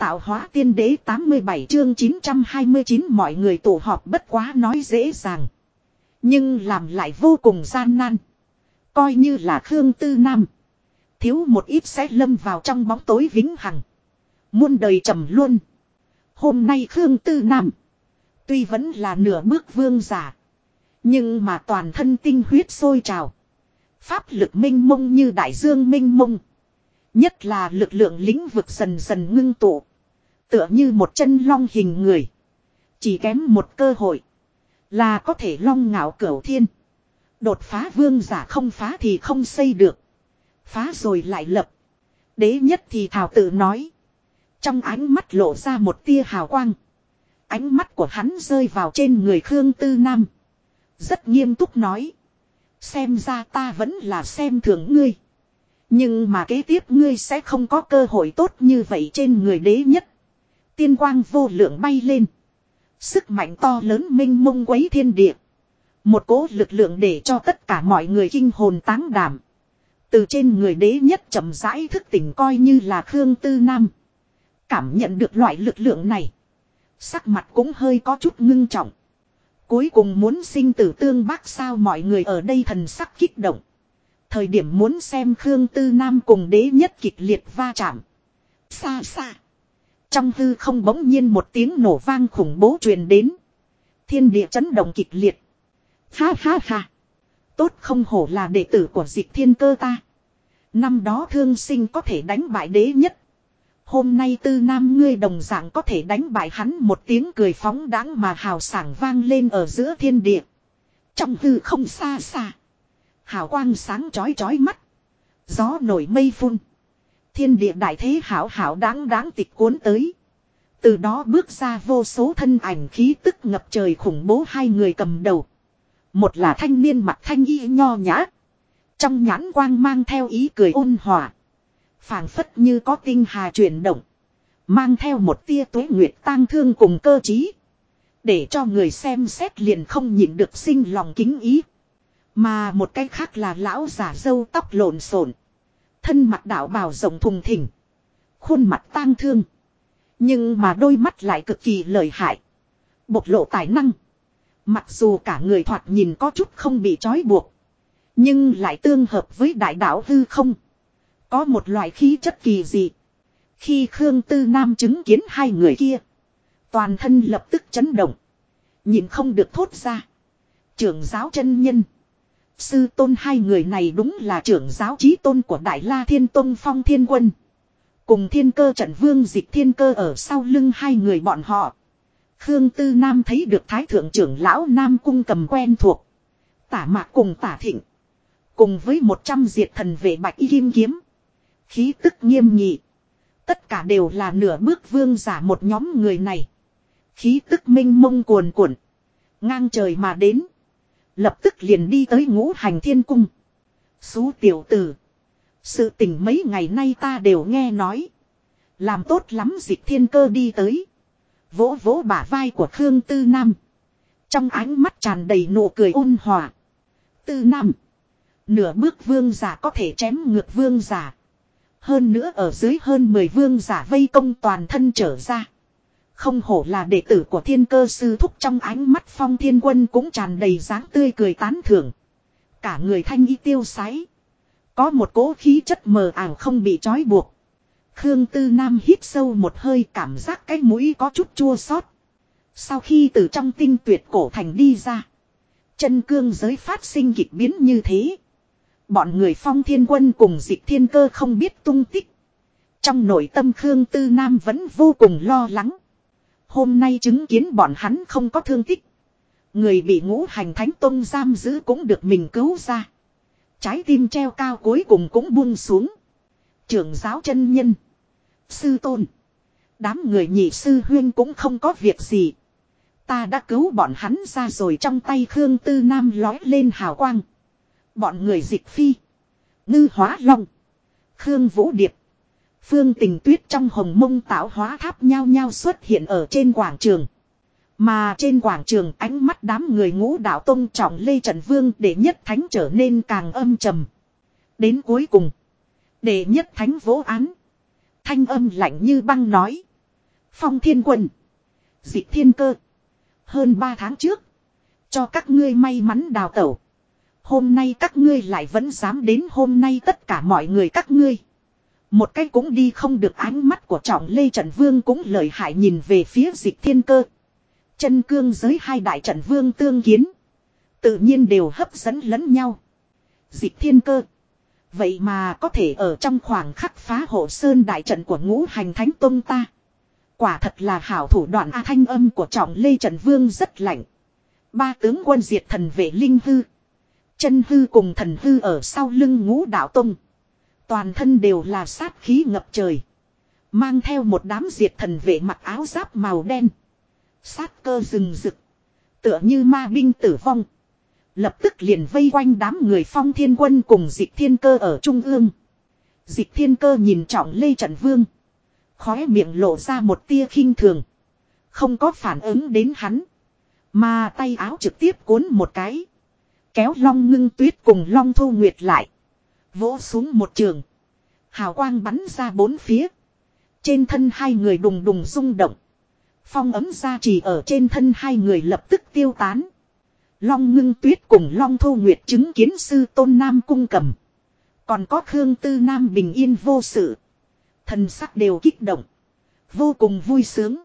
tạo hóa tiên đế 87 chương 929 mọi người tụ họp bất quá nói dễ dàng. Nhưng làm lại vô cùng gian nan. Coi như là Khương Tư Nam. Thiếu một ít sẽ lâm vào trong bóng tối vĩnh hằng. Muôn đời trầm luôn. Hôm nay Khương Tư Nam. Tuy vẫn là nửa bước vương giả. Nhưng mà toàn thân tinh huyết sôi trào. Pháp lực minh mông như đại dương minh mông. Nhất là lực lượng lĩnh vực dần dần ngưng tụ. Tựa như một chân long hình người. Chỉ kém một cơ hội. Là có thể long ngạo cửu thiên. Đột phá vương giả không phá thì không xây được. Phá rồi lại lập. Đế nhất thì thảo tự nói. Trong ánh mắt lộ ra một tia hào quang. Ánh mắt của hắn rơi vào trên người Khương Tư Nam. Rất nghiêm túc nói. Xem ra ta vẫn là xem thường ngươi. Nhưng mà kế tiếp ngươi sẽ không có cơ hội tốt như vậy trên người đế nhất. Tiên quang vô lượng bay lên. Sức mạnh to lớn minh mông quấy thiên địa. Một cỗ lực lượng để cho tất cả mọi người kinh hồn táng đảm. Từ trên người đế nhất chậm rãi thức tỉnh coi như là Khương Tư Nam. Cảm nhận được loại lực lượng này. Sắc mặt cũng hơi có chút ngưng trọng. Cuối cùng muốn sinh tử tương bác sao mọi người ở đây thần sắc kích động. Thời điểm muốn xem Khương Tư Nam cùng đế nhất kịch liệt va chạm. Xa xa. Trong hư không bỗng nhiên một tiếng nổ vang khủng bố truyền đến. Thiên địa chấn động kịch liệt. Ha ha ha. Tốt không hổ là đệ tử của Dịch Thiên Cơ ta. Năm đó thương sinh có thể đánh bại đế nhất. Hôm nay Tư Nam ngươi đồng dạng có thể đánh bại hắn. Một tiếng cười phóng đáng mà hào sảng vang lên ở giữa thiên địa. Trong hư không xa xa. Hào quang sáng chói chói mắt. Gió nổi mây phun. Thiên địa đại thế hảo hảo đáng tịch cuốn tới. Từ đó bước ra vô số thân ảnh khí tức ngập trời khủng bố hai người cầm đầu. Một là thanh niên mặt thanh y nho nhã. Trong nhãn quang mang theo ý cười ôn hòa. Phảng phất như có tinh hà chuyển động. Mang theo một tia tuế nguyệt tang thương cùng cơ trí. Để cho người xem xét liền không nhịn được sinh lòng kính ý. Mà một cái khác là lão giả râu tóc lộn xộn. Thân mặt đạo bào rộng thùng thình. Khuôn mặt tang thương. Nhưng mà đôi mắt lại cực kỳ lợi hại. Bộc lộ tài năng. Mặc dù cả người thoạt nhìn có chút không bị trói buộc. Nhưng lại tương hợp với đại đạo hư không. Có một loại khí chất kỳ dị. Khi Khương Tư Nam chứng kiến hai người kia. Toàn thân lập tức chấn động. Nhìn không được thốt ra. Trưởng giáo chân nhân. Sư tôn hai người này đúng là trưởng giáo chí tôn của Đại La Thiên Tông Phong Thiên Quân. Cùng Thiên Cơ trận vương Dịch Thiên Cơ ở sau lưng hai người bọn họ. Khương Tư Nam thấy được Thái Thượng trưởng lão Nam Cung cầm quen thuộc. Tả Mạc cùng Tả Thịnh. Cùng với 100 diệt thần vệ bạch y kim kiếm. Khí tức nghiêm nghị. Tất cả đều là nửa bước vương giả một nhóm người này. Khí tức minh mông cuồn cuộn. Ngang trời mà đến. Lập tức liền đi tới Ngũ Hành Thiên Cung. Xú tiểu tử. Sự tình mấy ngày nay ta đều nghe nói. Làm tốt lắm. Dịch Thiên Cơ đi tới. Vỗ vỗ bả vai của Khương Tư Nam. Trong ánh mắt tràn đầy nụ cười ôn hòa. Tư Nam. Nửa bước vương giả có thể chém ngược vương giả. Hơn nữa ở dưới hơn 10 vương giả vây công toàn thân trở ra. Không hổ là đệ tử của Thiên Cơ sư thúc. Trong ánh mắt Phong Thiên Quân cũng tràn đầy dáng tươi cười tán thưởng. Cả người thanh y tiêu sái. Có một cỗ khí chất mờ ảo không bị trói buộc. Khương Tư Nam hít sâu một hơi cảm giác cái mũi có chút chua xót. Sau khi từ trong tinh tuyệt cổ thành đi ra. Chân cương giới phát sinh kịch biến như thế. Bọn người Phong Thiên Quân cùng Dịch Thiên Cơ không biết tung tích. Trong nội tâm Khương Tư Nam vẫn vô cùng lo lắng. Hôm nay chứng kiến bọn hắn không có thương tích. Người bị Ngũ Hành Thánh Tông giam giữ cũng được mình cứu ra. Trái tim treo cao cuối cùng cũng buông xuống. Trưởng giáo chân nhân. Sư tôn. Đám người nhị sư huyên cũng không có việc gì. Ta đã cứu bọn hắn ra rồi. Trong tay Khương Tư Nam lói lên hào quang. Bọn người Dịch Phi. Ngư Hóa Long. Khương Vũ Điệp. Phương Tình Tuyết trong hồng mông tạo hóa tháp nhao nhao xuất hiện ở trên quảng trường. Mà trên quảng trường ánh mắt đám người Ngũ Đạo Tông trọng Lê Trần Vương đệ nhất thánh trở nên càng âm trầm. Đến cuối cùng. Đệ nhất thánh vỗ án. Thanh âm lạnh như băng nói. Phong Thiên Quân. Dịch Thiên Cơ. Hơn 3 tháng trước. Cho các ngươi may mắn đào tẩu. Hôm nay các ngươi lại vẫn dám đến, hôm nay tất cả mọi người các ngươi. Một cái cũng đi không được. Ánh mắt của Trọng Lê Trận Vương cũng lợi hại nhìn về phía Dịch Thiên Cơ. Chân cương giới hai đại trận vương tương kiến. Tự nhiên đều hấp dẫn lẫn nhau. Dịch Thiên Cơ. Vậy mà có thể ở trong khoảng khắc phá hộ sơn đại trận của Ngũ Hành Thánh Tông ta. Quả thật là hảo thủ đoạn. Thanh âm của Trọng Lê Trận Vương rất lạnh. Ba tướng quân diệt thần vệ linh hư. Chân hư cùng thần hư ở sau lưng Ngũ Đạo Tông. Toàn thân đều là sát khí ngập trời. Mang theo một đám diệt thần vệ mặc áo giáp màu đen. Sát cơ rừng rực. Tựa như ma binh tử vong. Lập tức liền vây quanh đám người Phong Thiên Quân cùng Dịch Thiên Cơ ở trung ương. Dịch Thiên Cơ nhìn Trọng Lê Trận Vương. Khóe miệng lộ ra một tia khinh thường. Không có phản ứng đến hắn. Mà tay áo trực tiếp cuốn một cái. Kéo Long Ngưng Tuyết cùng Long Thu Nguyệt lại. Vỗ xuống một trường. Hào quang bắn ra bốn phía. Trên thân hai người đùng đùng rung động. Phong ấm ra chỉ ở trên thân hai người lập tức tiêu tán. Long Ngưng Tuyết cùng Long Thu Nguyệt chứng kiến sư tôn Nam cung cầm. Còn có Khương Tư Nam bình yên vô sự. Thần sắc đều kích động. Vô cùng vui sướng.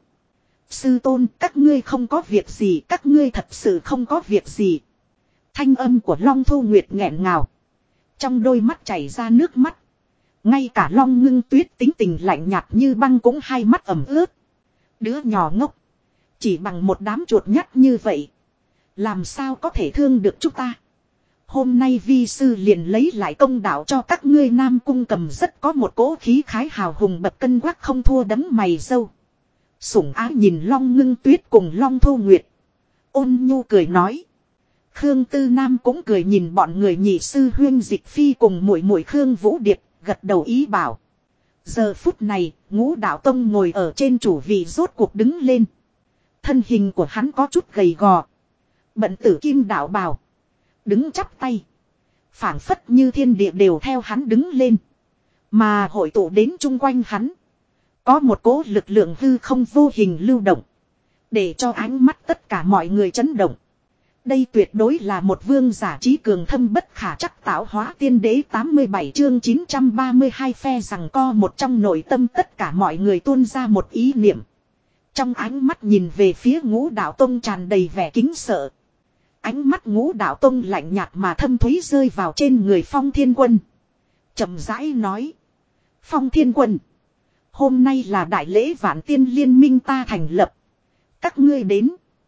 Sư tôn, các ngươi không có việc gì, các ngươi thật sự không có việc gì. Thanh âm của Long Thu Nguyệt nghẹn ngào. Trong đôi mắt chảy ra nước mắt. Ngay cả Long Ngưng Tuyết tính tình lạnh nhạt như băng cũng hai mắt ẩm ướt. Đứa nhỏ ngốc. Chỉ bằng một đám chuột nhắt như vậy. Làm sao có thể thương được chúng ta. Hôm nay vi sư liền lấy lại công đạo cho các ngươi. Nam cung cầm rất có một cỗ khí khái hào hùng bậc cân quắc không thua đấng mày râu. Sủng ái nhìn Long Ngưng Tuyết cùng Long Thu Nguyệt. Ôn nhu cười nói. Khương Tư Nam cũng cười nhìn bọn người nhị sư huyên Dịch Phi cùng muội muội Khương Vũ Điệp, gật đầu ý bảo. Giờ phút này, Ngũ Đạo Tông ngồi ở trên chủ vị rốt cuộc đứng lên. Thân hình của hắn có chút gầy gò. Bận tử kim đạo bào. Đứng chắp tay. Phảng phất như thiên địa đều theo hắn đứng lên. Mà hội tụ đến chung quanh hắn. Có một cỗ lực lượng hư không vô hình lưu động. Để cho ánh mắt tất cả mọi người chấn động. Đây tuyệt đối là một vương giả trí cường thâm bất khả trắc tạo hóa tiên đế. 87 chương 932 phe rằng co. Một trong nội tâm tất cả mọi người tuôn ra một ý niệm. Trong ánh mắt nhìn về phía Ngũ Đạo Tông tràn đầy vẻ kính sợ. Ánh mắt Ngũ Đạo Tông lạnh nhạt mà thâm thúy rơi vào trên người Phong Thiên Quân. Chậm rãi nói. Phong Thiên Quân. Hôm nay là đại lễ Vạn Tiên Liên Minh ta thành lập. Các ngươi đến.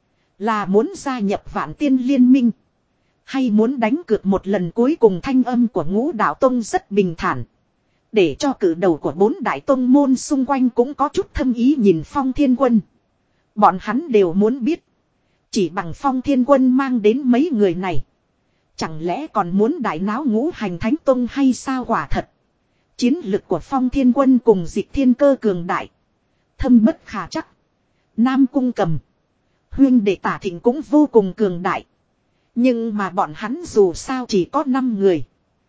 Là muốn gia nhập Vạn Tiên Liên Minh. Hay muốn đánh cược một lần cuối cùng. Thanh âm của Ngũ Đạo Tông rất bình thản. Để cho cử đầu của bốn đại tông môn xung quanh cũng có chút thâm ý nhìn Phong Thiên Quân. Bọn hắn đều muốn biết. Chỉ bằng Phong Thiên Quân mang đến mấy người này. Chẳng lẽ còn muốn đại náo Ngũ Hành Thánh Tông hay sao? Quả thật. Chiến lực của Phong Thiên Quân cùng Dịch Thiên Cơ cường đại. Thâm bất khả chắc. Nam cung cầm. Huyên đệ Tả Thịnh cũng vô cùng cường đại. Nhưng mà bọn hắn dù sao chỉ có 5 người.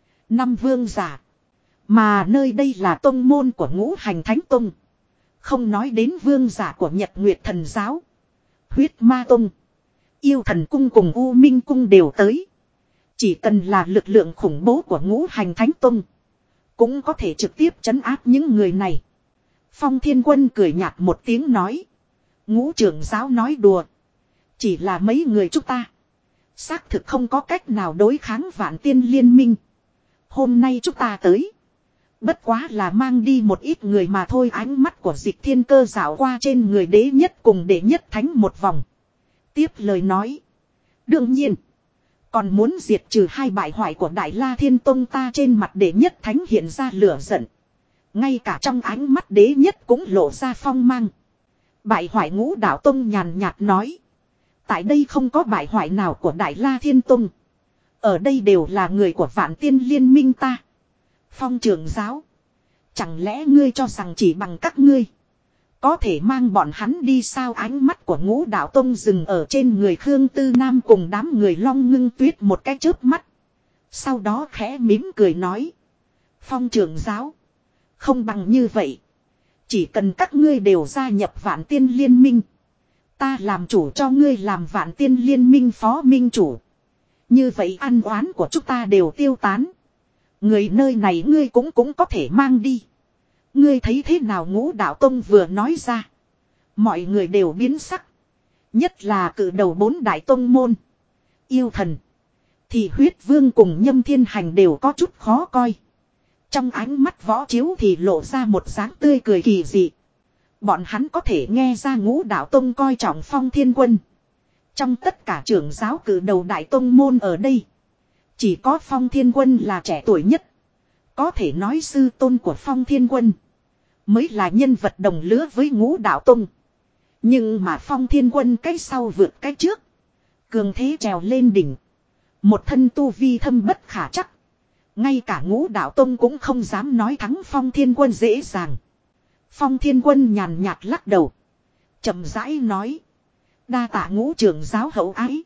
5 vương giả. Mà nơi đây là tông môn của Ngũ Hành Thánh Tông. Không nói đến vương giả của Nhật Nguyệt Thần Giáo. Huyết Ma Tông. Yêu Thần Cung cùng U Minh Cung đều tới. Chỉ cần là lực lượng khủng bố của Ngũ Hành Thánh Tông. Cũng có thể trực tiếp trấn áp những người này. Phong Thiên Quân cười nhạt một tiếng nói. Ngũ trưởng giáo nói đùa. Chỉ là mấy người chúng ta. Xác thực không có cách nào đối kháng Vạn Tiên Liên Minh. Hôm nay chúng ta tới. Bất quá là mang đi một ít người mà thôi. Ánh mắt của Dịch Thiên Cơ dạo qua trên người đế nhất cùng đệ nhất thánh một vòng. Tiếp lời nói. Đương nhiên. Còn muốn diệt trừ hai bại hoại của Đại La Thiên Tông ta. Trên mặt đệ nhất thánh hiện ra lửa giận. Ngay cả trong ánh mắt đế nhất cũng lộ ra phong mang. Bại hoại Ngũ Đạo Tông nhàn nhạt nói. Tại đây không có bại hoại nào của Đại La Thiên Tông. Ở đây đều là người của Vạn Tiên Liên Minh ta. Phong trưởng giáo. Chẳng lẽ ngươi cho rằng chỉ bằng các ngươi có thể mang bọn hắn đi sao? Ánh mắt của Ngũ Đạo Tông dừng ở trên người Khương Tư Nam cùng đám người Long Ngưng Tuyết một cái chớp mắt. Sau đó khẽ mỉm cười nói. Phong trưởng giáo. Không bằng như vậy. Chỉ cần các ngươi đều gia nhập Vạn Tiên Liên Minh. Ta làm chủ cho ngươi làm Vạn Tiên Liên Minh phó minh chủ. Như vậy ăn oán của chúng ta đều tiêu tán. Người nơi này ngươi cũng có thể mang đi. Ngươi thấy thế nào? Ngũ Đạo Tông vừa nói ra. Mọi người đều biến sắc. Nhất là cử đầu 4 đại tông môn. Yêu thần. Thì Huyết Vương cùng Nhâm Thiên Hành đều có chút khó coi. Trong ánh mắt Võ Chiếu thì lộ ra một dáng tươi cười kỳ dị. Bọn hắn có thể nghe ra Ngũ Đạo Tông coi trọng Phong Thiên Quân. Trong tất cả trưởng giáo cử đầu đại tông môn ở đây. Chỉ có Phong Thiên Quân là trẻ tuổi nhất. Có thể nói sư tôn của Phong Thiên Quân. Mới là nhân vật đồng lứa với Ngũ Đạo Tông. Nhưng mà Phong Thiên Quân cái sau vượt cái trước. Cường thế trèo lên đỉnh. Một thân tu vi thâm bất khả chắc. Ngay cả Ngũ Đạo Tông cũng không dám nói thắng Phong Thiên Quân dễ dàng. Phong Thiên Quân nhàn nhạt lắc đầu. Chậm rãi nói. Đa tạ Ngũ trưởng giáo hậu ái.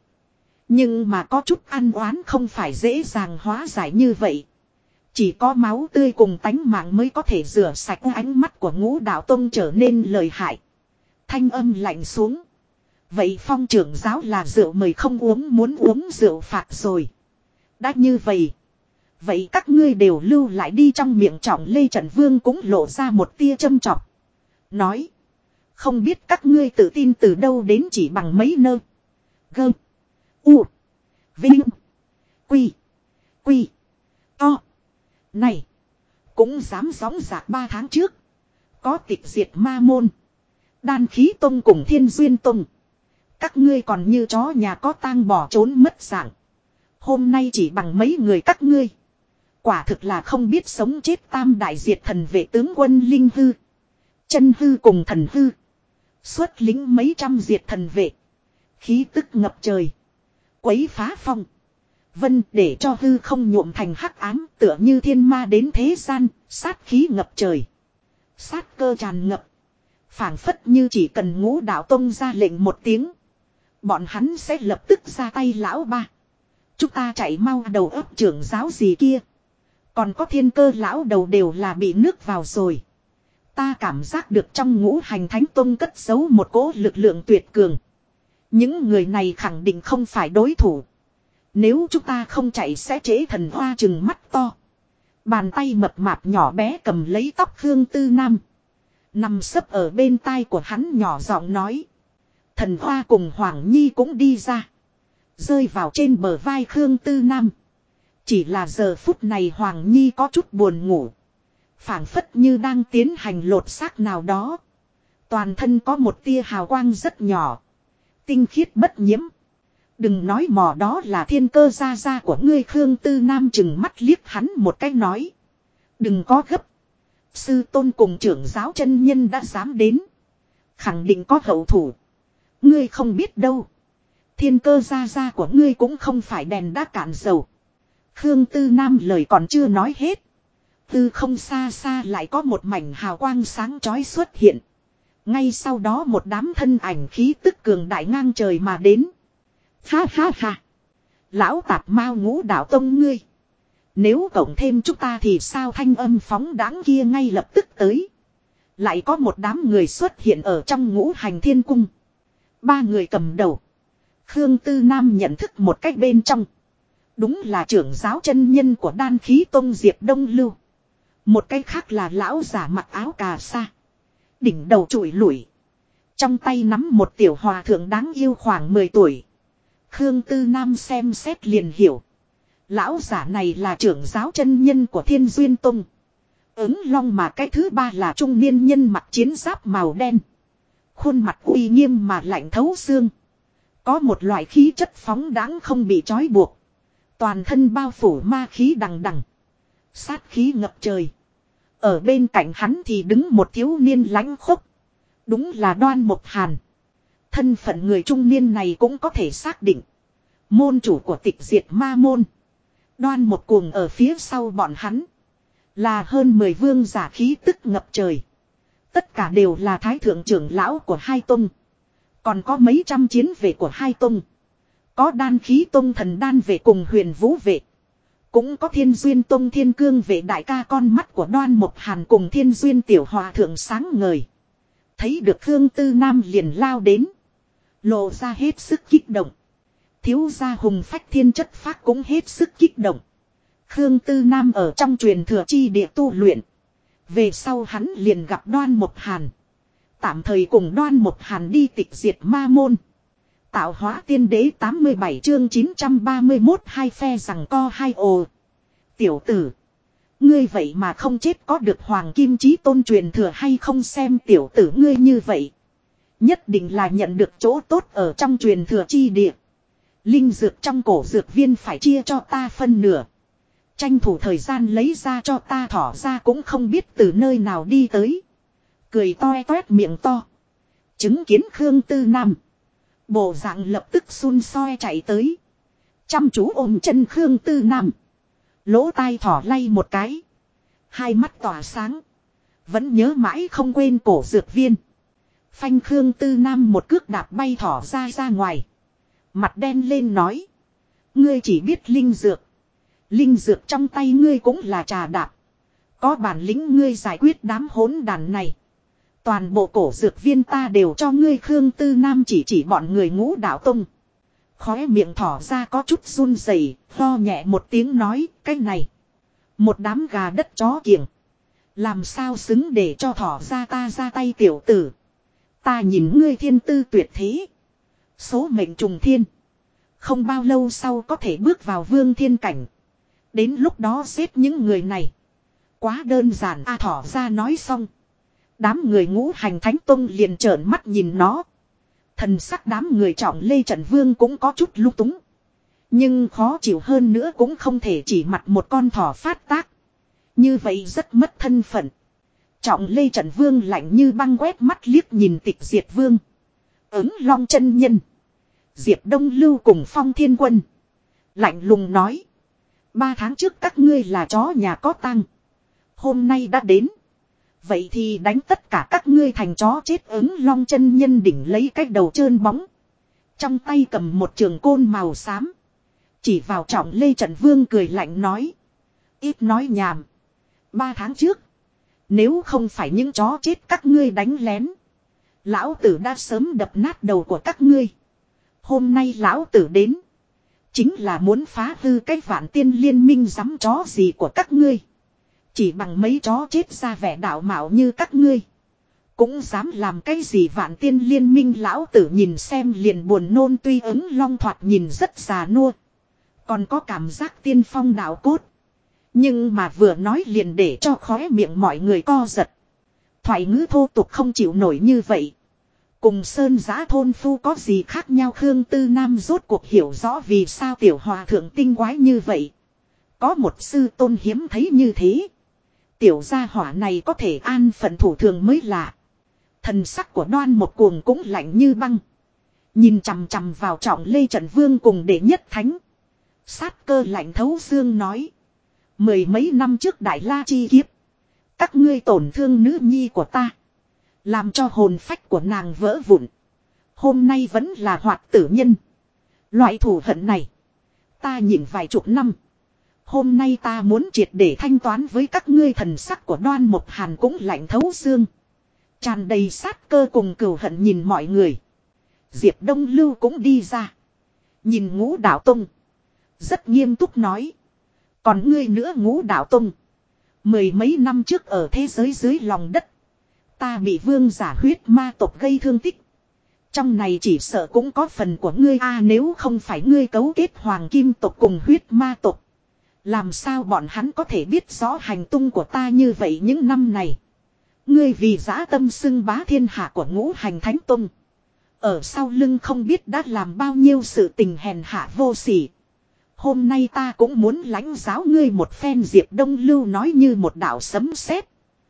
Nhưng mà có chút ăn oán không phải dễ dàng hóa giải như vậy. Chỉ có máu tươi cùng tánh mạng mới có thể rửa sạch. Ánh mắt của Ngũ Đạo Tông trở nên lợi hại. Thanh âm lạnh xuống. Vậy Phong trưởng giáo là rượu mời không uống, muốn uống rượu phạt rồi. Đã như vậy. Vậy các ngươi đều lưu lại đi. Trong miệng Trọng Lê Trận Vương cũng lộ ra một tia châm chọc. Nói. Không biết các ngươi tự tin từ đâu đến chỉ bằng mấy nơ. Gơ. U. Vinh. Quy. Quy. To. Này. Cũng dám gióng giạc 3 tháng trước. Có tịch diệt ma môn. Đan khí tông cùng Thiên Duyên tông. Các ngươi còn như chó nhà có tang bỏ trốn mất dạng. Hôm nay chỉ bằng mấy người các ngươi. Quả thực là không biết sống chết. Tam đại diệt thần vệ tướng quân Linh Hư. Chân Hư cùng Thần Hư. Xuất lính mấy trăm diệt thần vệ. Khí tức ngập trời. Quấy phá phong. Vân để cho hư không nhuộm thành hắc ám. Tựa như thiên ma đến thế gian. Sát khí ngập trời. Sát cơ tràn ngập. Phảng phất như chỉ cần Ngũ Đạo Tông ra lệnh một tiếng. Bọn hắn sẽ lập tức ra tay. Lão ba. Chúng ta chạy mau. Đầu óc trưởng giáo gì kia. Còn có Thiên Cơ lão đầu đều là bị nước vào rồi. Ta cảm giác được trong Ngũ Hành Thánh Tông cất giấu một cỗ lực lượng tuyệt cường. Những người này khẳng định không phải đối thủ. Nếu chúng ta không chạy sẽ trễ. Thần Hoa trừng mắt to. Bàn tay mập mạp nhỏ bé cầm lấy tóc Khương Tư Nam. Nằm sấp ở bên tai của hắn nhỏ giọng nói. Thần Hoa cùng Hoàng Nhi cũng đi ra. Rơi vào trên bờ vai Khương Tư Nam. Chỉ là giờ phút này Hoàng Nhi có chút buồn ngủ. Phảng phất như đang tiến hành lột xác nào đó. Toàn thân có một tia hào quang rất nhỏ. Tinh khiết bất nhiễm. Đừng nói mò đó là Thiên Cơ gia gia của ngươi. Khương Tư Nam chừng mắt liếc hắn một cái nói. Đừng có gấp. Sư tôn cùng trưởng giáo chân nhân đã dám đến. Khẳng định có hậu thủ. Ngươi không biết đâu. Thiên Cơ gia gia của ngươi cũng không phải đèn đã cạn dầu. Khương Tư Nam lời còn chưa nói hết. Từ không xa xa lại có một mảnh hào quang sáng chói xuất hiện. Ngay sau đó một đám thân ảnh khí tức cường đại ngang trời mà đến. Ha ha ha. Lão tạp mao Ngũ Đạo Tông ngươi. Nếu cộng thêm chúng ta thì sao? Thanh âm phóng đáng kia ngay lập tức tới. Lại có một đám người xuất hiện ở trong Ngũ Hành Thiên Cung. 3 người cầm đầu. Khương Tư Nam nhận thức một cách bên trong. Đúng là trưởng giáo chân nhân của Đan Khí Tông Diệp Đông Lưu. Một cái khác là lão giả mặc áo cà sa. Đỉnh đầu trụi lủi. Trong tay nắm một tiểu hòa thượng đáng yêu khoảng 10 tuổi. Khương Tư Nam xem xét liền hiểu. Lão giả này là trưởng giáo chân nhân của Thiên Duyên Tông. Ứng long mà cái thứ ba là trung niên nhân mặc chiến giáp màu đen. Khuôn mặt uy nghiêm mà lạnh thấu xương. Có một loại khí chất phóng đáng không bị trói buộc. Toàn thân bao phủ ma khí đằng đằng. Sát khí ngập trời. Ở bên cạnh hắn thì đứng một thiếu niên lãnh khốc. Đúng là Đoan Mộc Hàn. Thân phận người trung niên này cũng có thể xác định. Môn chủ của tịch diệt ma môn. Đoan Mộc Cuồng ở phía sau bọn hắn. Là hơn 10 vương giả khí tức ngập trời. Tất cả đều là thái thượng trưởng lão của hai tông. Còn có mấy trăm chiến vệ của hai tông. Có Đan Khí Tông Thần Đan vệ cùng Huyền Vũ vệ. Cũng có Thiên Duyên Tông Thiên Cương vệ đại ca, con mắt của Đoan Mộc Hàn cùng Thiên Duyên tiểu hòa thượng sáng ngời. Thấy được Khương Tư Nam liền lao đến. Lộ ra hết sức kích động. Thiếu gia hùng phách thiên chất phác cũng hết sức kích động. Khương Tư Nam ở trong truyền thừa chi địa tu luyện. Về sau hắn liền gặp Đoan Mộc Hàn. Tạm thời cùng Đoan Mộc Hàn đi tịch diệt ma môn. Tạo hóa tiên đế 87 chương 931 hai phe rằng co hai ồ. Tiểu tử. Ngươi vậy mà không chết có được Hoàng Kim Chí Tôn truyền thừa hay không, xem tiểu tử ngươi như vậy. Nhất định là nhận được chỗ tốt ở trong truyền thừa chi địa. Linh dược trong cổ dược viên phải chia cho ta phân nửa. Tranh thủ thời gian lấy ra cho ta, thỏ ra cũng không biết từ nơi nào đi tới. Cười toe toét miệng to. Chứng kiến Khương Tư Nam. Bộ dạng lập tức xun xoe chạy tới. Chăm chú ôm chân Khương Tư Nam. Lỗ tai thỏ lay một cái. Hai mắt tỏa sáng. Vẫn nhớ mãi không quên cổ dược viên. Phanh, Khương Tư Nam một cước đạp bay thỏ ra ngoài. Mặt đen lên nói. Ngươi chỉ biết linh dược. Linh dược trong tay ngươi cũng là trà đạp. Có bản lĩnh ngươi giải quyết đám hỗn đàn này. Toàn bộ cổ dược viên ta đều cho ngươi. Khương Tư Nam chỉ bọn người Ngũ Đạo Tông. Khóe miệng thỏ ra có chút run rẩy, lo nhẹ một tiếng nói, cái này. Một đám gà đất chó kiểng. Làm sao xứng để cho thỏ ra ta ra tay, tiểu tử. Ta nhìn ngươi thiên tư tuyệt thế. Số mệnh trùng thiên. Không bao lâu sau có thể bước vào vương thiên cảnh. Đến lúc đó xếp những người này. Quá đơn giản a. Thỏ ra nói xong. Đám người Ngũ Hành Thánh Tông liền trợn mắt nhìn nó. Thần sắc đám người Trọng Lê Trận Vương cũng có chút lung túng. Nhưng khó chịu hơn nữa cũng không thể chỉ mặt một con thỏ phát tác. Như vậy rất mất thân phận. Trọng Lê Trận Vương lạnh như băng quét mắt liếc nhìn Tịch Diệt Vương. Ứng Long chân nhân. Diệp Đông Lưu cùng Phong Thiên Quân. Lạnh lùng nói. 3 tháng trước các ngươi là chó nhà có tang. Hôm nay đã đến. Vậy thì đánh tất cả các ngươi thành chó chết. Ứng Long chân nhân đỉnh lấy cái đầu trơn bóng. Trong tay cầm một trường côn màu xám. Chỉ vào Trọng Lê Trận Vương cười lạnh nói. Ít nói nhảm. 3 tháng trước. Nếu không phải những chó chết các ngươi đánh lén. Lão tử đã sớm đập nát đầu của các ngươi. Hôm nay lão tử đến. Chính là muốn phá hư cái Vạn Tiên Liên Minh dám chó gì của các ngươi. Chỉ bằng mấy chó chết ra vẻ đạo mạo như các ngươi. Cũng dám làm cái gì Vạn Tiên Liên Minh, lão tử nhìn xem liền buồn nôn. Tuy Ứng Long thoạt nhìn rất già nua. Còn có cảm giác tiên phong đạo cốt. Nhưng mà vừa nói liền để cho khóe miệng mọi người co giật. Thoại ngữ thô tục không chịu nổi như vậy. Cùng Sơn Giã thôn phu có gì khác nhau. Khương Tư Nam rốt cuộc hiểu rõ vì sao tiểu hòa thượng tinh quái như vậy. Có một sư tôn hiếm thấy như thế. Tiểu gia hỏa này có thể an phận thủ thường mới lạ. Thần sắc của Đoan Một Cuồng cũng lạnh như băng. Nhìn chằm chằm vào Trọng Lê Trận Vương cùng Đệ Nhất Thánh. Sát cơ lạnh thấu xương nói. 10 mấy năm trước Đại La chi kiếp. Các ngươi tổn thương nữ nhi của ta. Làm cho hồn phách của nàng vỡ vụn. Hôm nay vẫn là hoạt tử nhân. Loại thù hận này. Ta nhịn vài chục năm. Hôm nay ta muốn triệt để thanh toán với các ngươi. Thần sắc của Đoan Mộc Hàn cũng lạnh thấu xương. Tràn đầy sát cơ cùng cừu hận nhìn mọi người. Diệp Đông Lưu cũng đi ra. Nhìn Ngũ Đạo Tông. Rất nghiêm túc nói. Còn ngươi nữa Ngũ Đạo Tông. 10 mấy năm trước ở thế giới dưới lòng đất. Ta bị vương giả huyết ma tộc gây thương tích. Trong này chỉ sợ cũng có phần của ngươi a. Nếu không phải ngươi cấu kết Hoàng Kim tộc cùng huyết ma tộc. Làm sao bọn hắn có thể biết rõ hành tung của ta như vậy những năm này. Ngươi vì dã tâm xưng bá thiên hạ của Ngũ Hành Thánh Tông. Ở sau lưng không biết đã làm bao nhiêu sự tình hèn hạ vô sỉ. Hôm nay ta cũng muốn lãnh giáo ngươi một phen. Diệp Đông Lưu nói như một đạo sấm sét.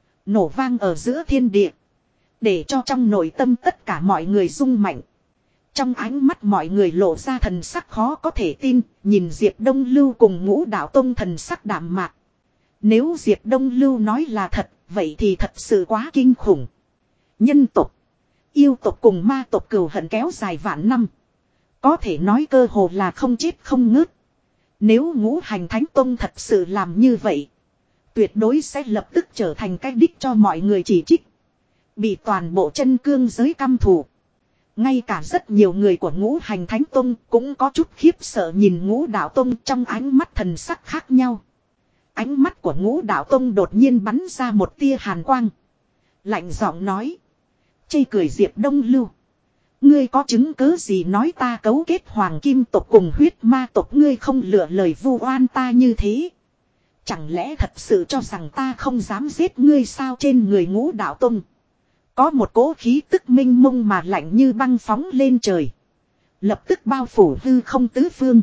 Nổ vang ở giữa thiên địa. Để cho trong nội tâm tất cả mọi người rung mạnh. Trong ánh mắt mọi người lộ ra thần sắc khó có thể tin. Nhìn Diệp Đông Lưu cùng Ngũ Đạo Tông thần sắc đạm mạc. Nếu Diệp Đông Lưu nói là thật. Vậy thì thật sự quá kinh khủng. Nhân tộc, yêu tộc cùng ma tộc cừu hận kéo dài vạn năm. Có thể nói cơ hồ là không chết không ngớt. Nếu ngũ hành thánh tông thật sự làm như vậy, tuyệt đối sẽ lập tức trở thành cái đích cho mọi người chỉ trích. Bị toàn bộ chân cương giới căm thù. Ngay cả rất nhiều người của ngũ hành thánh tông cũng có chút khiếp sợ nhìn ngũ đạo tông trong ánh mắt thần sắc khác nhau. Ánh mắt của ngũ đạo tông đột nhiên bắn ra một tia hàn quang. Lạnh giọng nói. Chê cười Diệp Đông Lưu. Ngươi có chứng cứ gì nói ta cấu kết hoàng kim tộc cùng huyết ma tộc, ngươi không lựa lời vu oan ta như thế. Chẳng lẽ thật sự cho rằng ta không dám giết ngươi sao? Trên người ngũ đạo tông có một cỗ khí tức minh mông mà lạnh như băng phóng lên trời. Lập tức bao phủ hư không tứ phương.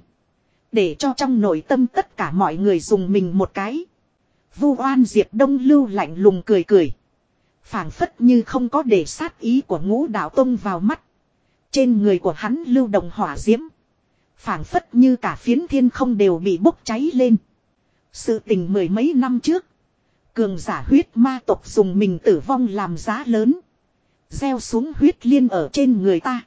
Để cho trong nội tâm tất cả mọi người dùng mình một cái. Vu oan Diệp Đông Lưu lạnh lùng cười cười. Phảng phất như không có để sát ý của ngũ đạo tông vào mắt. Trên người của hắn lưu động hỏa diễm. Phảng phất như cả phiến thiên không đều bị bốc cháy lên. Sự tình mười mấy năm trước. Cường giả huyết ma tộc dùng mình tử vong làm giá lớn. Gieo xuống huyết liên ở trên người ta.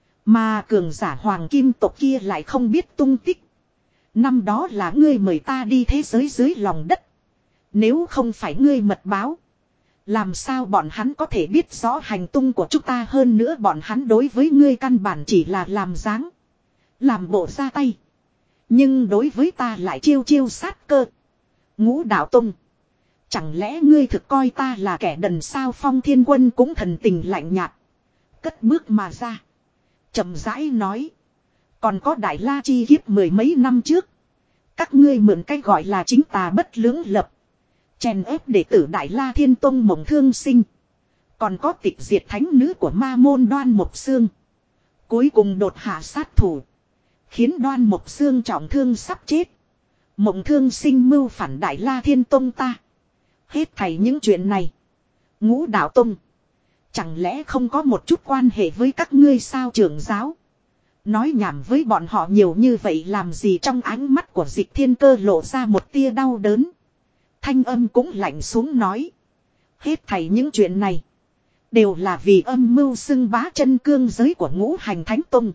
Mà cường giả hoàng kim tộc kia lại không biết tung tích. Năm đó là ngươi mời ta đi thế giới dưới lòng đất. Nếu không phải ngươi mật báo, làm sao bọn hắn có thể biết rõ hành tung của chúng ta? Hơn nữa bọn hắn đối với ngươi căn bản chỉ là làm dáng, làm bộ ra tay. Nhưng đối với ta lại chiêu chiêu sát cơ. Ngũ đạo tông, chẳng lẽ ngươi thực coi ta là kẻ đần sao? Phong Thiên Quân cũng thần tình lạnh nhạt. Cất bước mà ra. Chậm rãi nói. Còn có Đại La chi kiếp mười mấy năm trước. Các ngươi mượn cách gọi là chính tà bất lưỡng lập. Chèn ép đệ tử Đại La Thiên Tông Mộng Thương Sinh. Còn có tịch diệt thánh nữ của ma môn Đoan Mộc Xương. Cuối cùng đột hạ sát thủ. Khiến Đoan Mộc Xương trọng thương sắp chết. Mộng Thương Sinh mưu phản Đại La Thiên Tông ta. Hết thảy những chuyện này. Ngũ đạo tông, chẳng lẽ không có một chút quan hệ với các ngươi sao? Trưởng giáo nói nhảm với bọn họ nhiều như vậy làm gì? Trong ánh mắt của Dịch Thiên Cơ lộ ra một tia đau đớn. Thanh âm cũng lạnh xuống nói. Hết thảy những chuyện này đều là vì âm mưu xưng bá chân cương giới của ngũ hành thánh tông.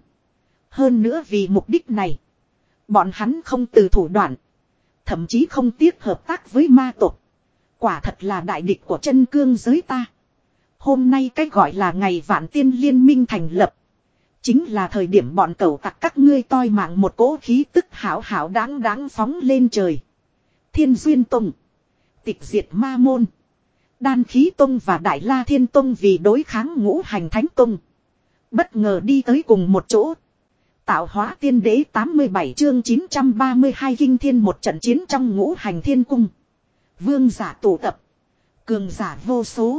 Hơn nữa vì mục đích này, bọn hắn không từ thủ đoạn, thậm chí không tiếc hợp tác với ma tộc. Quả thật là đại địch của chân cương giới ta. Hôm nay cái gọi là ngày vạn tiên liên minh thành lập, chính là thời điểm bọn cẩu tặc các ngươi toi mạng một cỗ khí tức hảo hảo đáng đáng phóng lên trời. Thiên Duyên Tông, tịch diệt ma môn, Đan Khí Tông và Đại La Thiên Tông vì đối kháng ngũ hành thánh tông, bất ngờ đi tới cùng một chỗ. Tạo hóa tiên đế 87 chương 932 kinh thiên một trận chiến trong ngũ hành thiên cung. Vương giả tụ tập, cường giả vô số,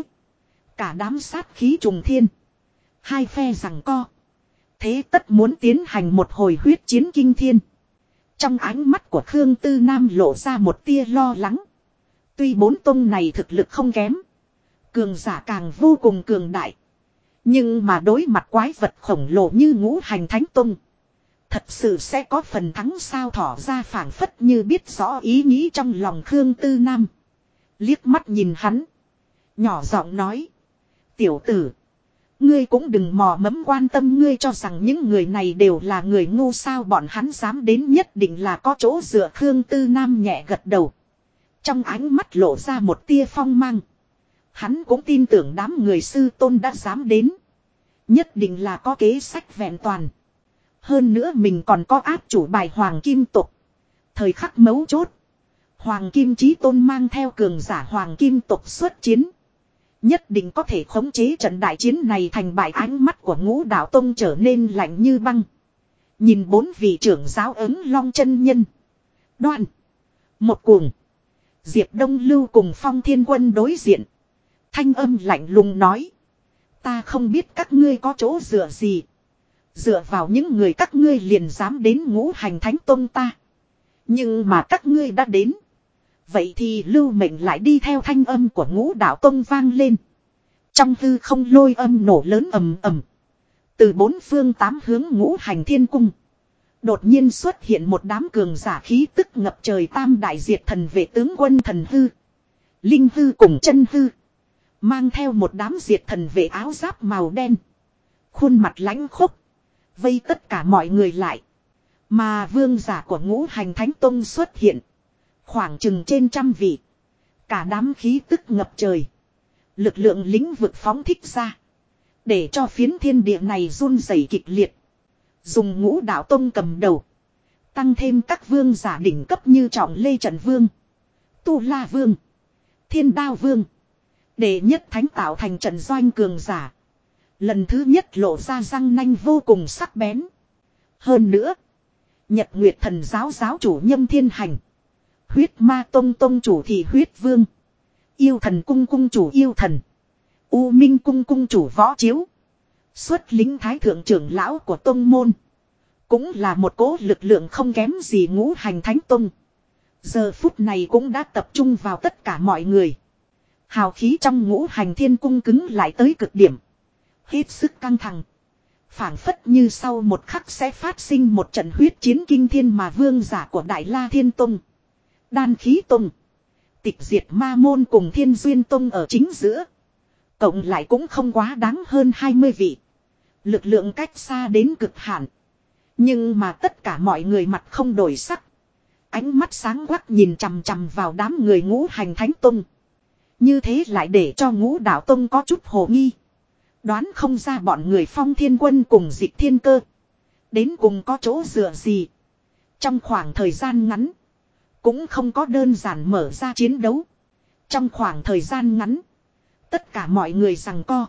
cả đám sát khí trùng thiên. Hai phe giằng co, thế tất muốn tiến hành một hồi huyết chiến kinh thiên. Trong ánh mắt của Khương Tư Nam lộ ra một tia lo lắng. Tuy bốn tông này thực lực không kém, cường giả càng vô cùng cường đại, nhưng mà đối mặt quái vật khổng lồ như ngũ hành thánh tông, thật sự sẽ có phần thắng sao? Thỏ ra phảng phất như biết rõ ý nghĩ trong lòng Khương Tư Nam. Liếc mắt nhìn hắn, nhỏ giọng nói. Tiểu tử, ngươi cũng đừng mò mẫm quan tâm. Ngươi cho rằng những người này đều là người ngu sao? Bọn hắn dám đến nhất định là có chỗ dựa. Khương Tư Nam nhẹ gật đầu, trong ánh mắt lộ ra một tia phong mang. Hắn cũng tin tưởng đám người sư tôn đã dám đến, nhất định là có kế sách vẹn toàn. Hơn nữa mình còn có áp chủ bài Hoàng Kim tộc. Thời khắc mấu chốt, Hoàng Kim Chí Tôn mang theo cường giả Hoàng Kim tộc xuất chiến, nhất định có thể khống chế trận đại chiến này thành bại. Ánh mắt của ngũ đạo tông trở nên lạnh như băng. Nhìn bốn vị trưởng giáo Ứng Long chân nhân, Đoan, Một Cuồng, Diệp Đông Lưu cùng Phong Thiên Quân đối diện. Thanh âm lạnh lùng nói. Ta không biết các ngươi có chỗ dựa gì. Dựa vào những người các ngươi liền dám đến ngũ hành thánh tông ta. Nhưng mà các ngươi đã đến, vậy thì lưu mệnh lại đi. Theo thanh âm của ngũ đạo tông vang lên, trong hư không lôi âm nổ lớn ầm ầm. Từ bốn phương tám hướng ngũ hành thiên cung, đột nhiên xuất hiện một đám cường giả khí tức ngập trời tam đại diệt thần vệ tướng quân thần hư, linh hư cùng chân hư. Mang theo một đám diệt thần vệ áo giáp màu đen, khuôn mặt lãnh khốc, vây tất cả mọi người lại. Mà vương giả của Ngũ Hành Thánh Tông xuất hiện. Khoảng chừng trên 100 vị. Cả đám khí tức ngập trời. Lực lượng lĩnh vực phóng thích ra. Để cho phiến thiên địa này run rẩy kịch liệt. Dùng Ngũ Đạo Tông cầm đầu. Tăng thêm các vương giả đỉnh cấp như Trọng Lê Trận Vương, Tu La Vương, Thiên Đao Vương. Đệ nhất thánh tạo thành trận doanh cường giả. Lần thứ nhất lộ ra răng nanh vô cùng sắc bén. Hơn nữa. Nhật Nguyệt Thần giáo giáo chủ Nhâm Thiên Hành. Huyết Ma Tông Tông chủ Thị Huyết Vương. Yêu Thần Cung Cung chủ Yêu Thần. U Minh Cung Cung chủ Võ Chiếu. Xuất lính thái thượng trưởng lão của Tông Môn. Cũng là một cỗ lực lượng không kém gì Ngũ Hành Thánh Tông. Giờ phút này cũng đã tập trung vào tất cả mọi người. Hào khí trong Ngũ Hành Thiên Cung cứng lại tới cực điểm. Hết sức căng thẳng. Phảng phất như sau một khắc sẽ phát sinh một trận huyết chiến kinh thiên mà vương giả của Đại La Thiên Tông, Đan Khí Tông, Tịch Diệt Ma Môn cùng Thiên Duyên Tông ở chính giữa. Cộng lại cũng không quá đáng hơn 20 vị. Lực lượng cách xa đến cực hạn. Nhưng mà tất cả mọi người mặt không đổi sắc. Ánh mắt sáng quắc nhìn chằm chằm vào đám người Ngũ Hành Thánh Tông. Như thế lại để cho Ngũ Đạo Tông có chút hồ nghi. Đoán không ra bọn người Phong Thiên Quân cùng Dịch Thiên Cơ. Đến cùng có chỗ dựa gì. Trong khoảng thời gian ngắn. Cũng không có đơn giản mở ra chiến đấu. Trong khoảng thời gian ngắn. Tất cả mọi người giằng co.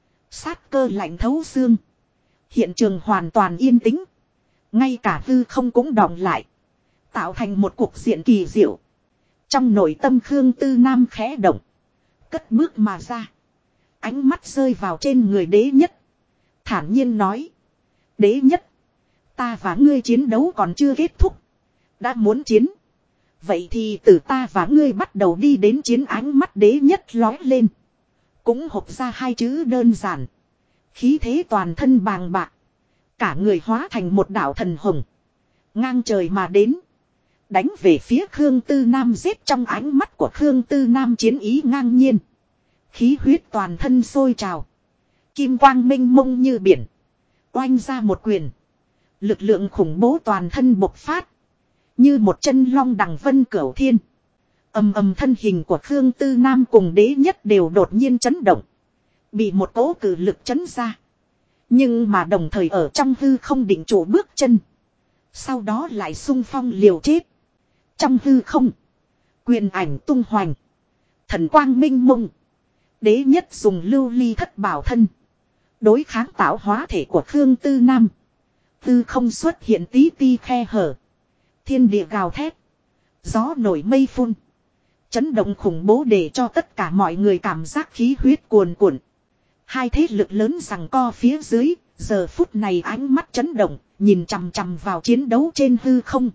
Sát cơ lạnh thấu xương. Hiện trường hoàn toàn yên tĩnh. Ngay cả hư không cũng đọng lại. Tạo thành một cuộc diện kỳ diệu. Trong nội tâm Khương Tư Nam khẽ động. Cất bước mà ra. Ánh mắt rơi vào trên người đế nhất. Thản nhiên nói. Đế nhất. Ta và ngươi chiến đấu còn chưa kết thúc. Đã muốn chiến. Vậy thì từ ta và ngươi bắt đầu đi đến chiến. Ánh mắt đế nhất lói lên. Cũng hộp ra hai chữ đơn giản. Khí thế toàn thân bàng bạc. Cả người hóa thành một đạo thần hồng. Ngang trời mà đến. Đánh về phía Khương Tư Nam, giết trong ánh mắt của Khương Tư Nam chiến ý ngang nhiên. Khí huyết toàn thân sôi trào. Kim quang minh mông như biển. Oanh ra một quyền. Lực lượng khủng bố toàn thân bộc phát. Như một chân long đằng vân cửu thiên. Ầm ầm, thân hình của Khương Tư Nam cùng đế nhất đều đột nhiên chấn động. Bị một cỗ cử lực chấn ra. Nhưng mà đồng thời ở trong hư không định trụ bước chân. Sau đó lại xung phong liều chết. Trong hư không. Quyền ảnh tung hoành. Thần quang minh mông. Đế nhất dùng lưu ly thất bảo thân. Đối kháng tạo hóa thể của Khương Tư Nam. Tư không xuất hiện tí ti khe hở. Thiên địa gào thét. Gió nổi mây phun. Chấn động khủng bố để cho tất cả mọi người cảm giác khí huyết cuồn cuộn. Hai thế lực lớn giằng co phía dưới. Giờ phút này ánh mắt chấn động. Nhìn chằm chằm vào chiến đấu trên hư không.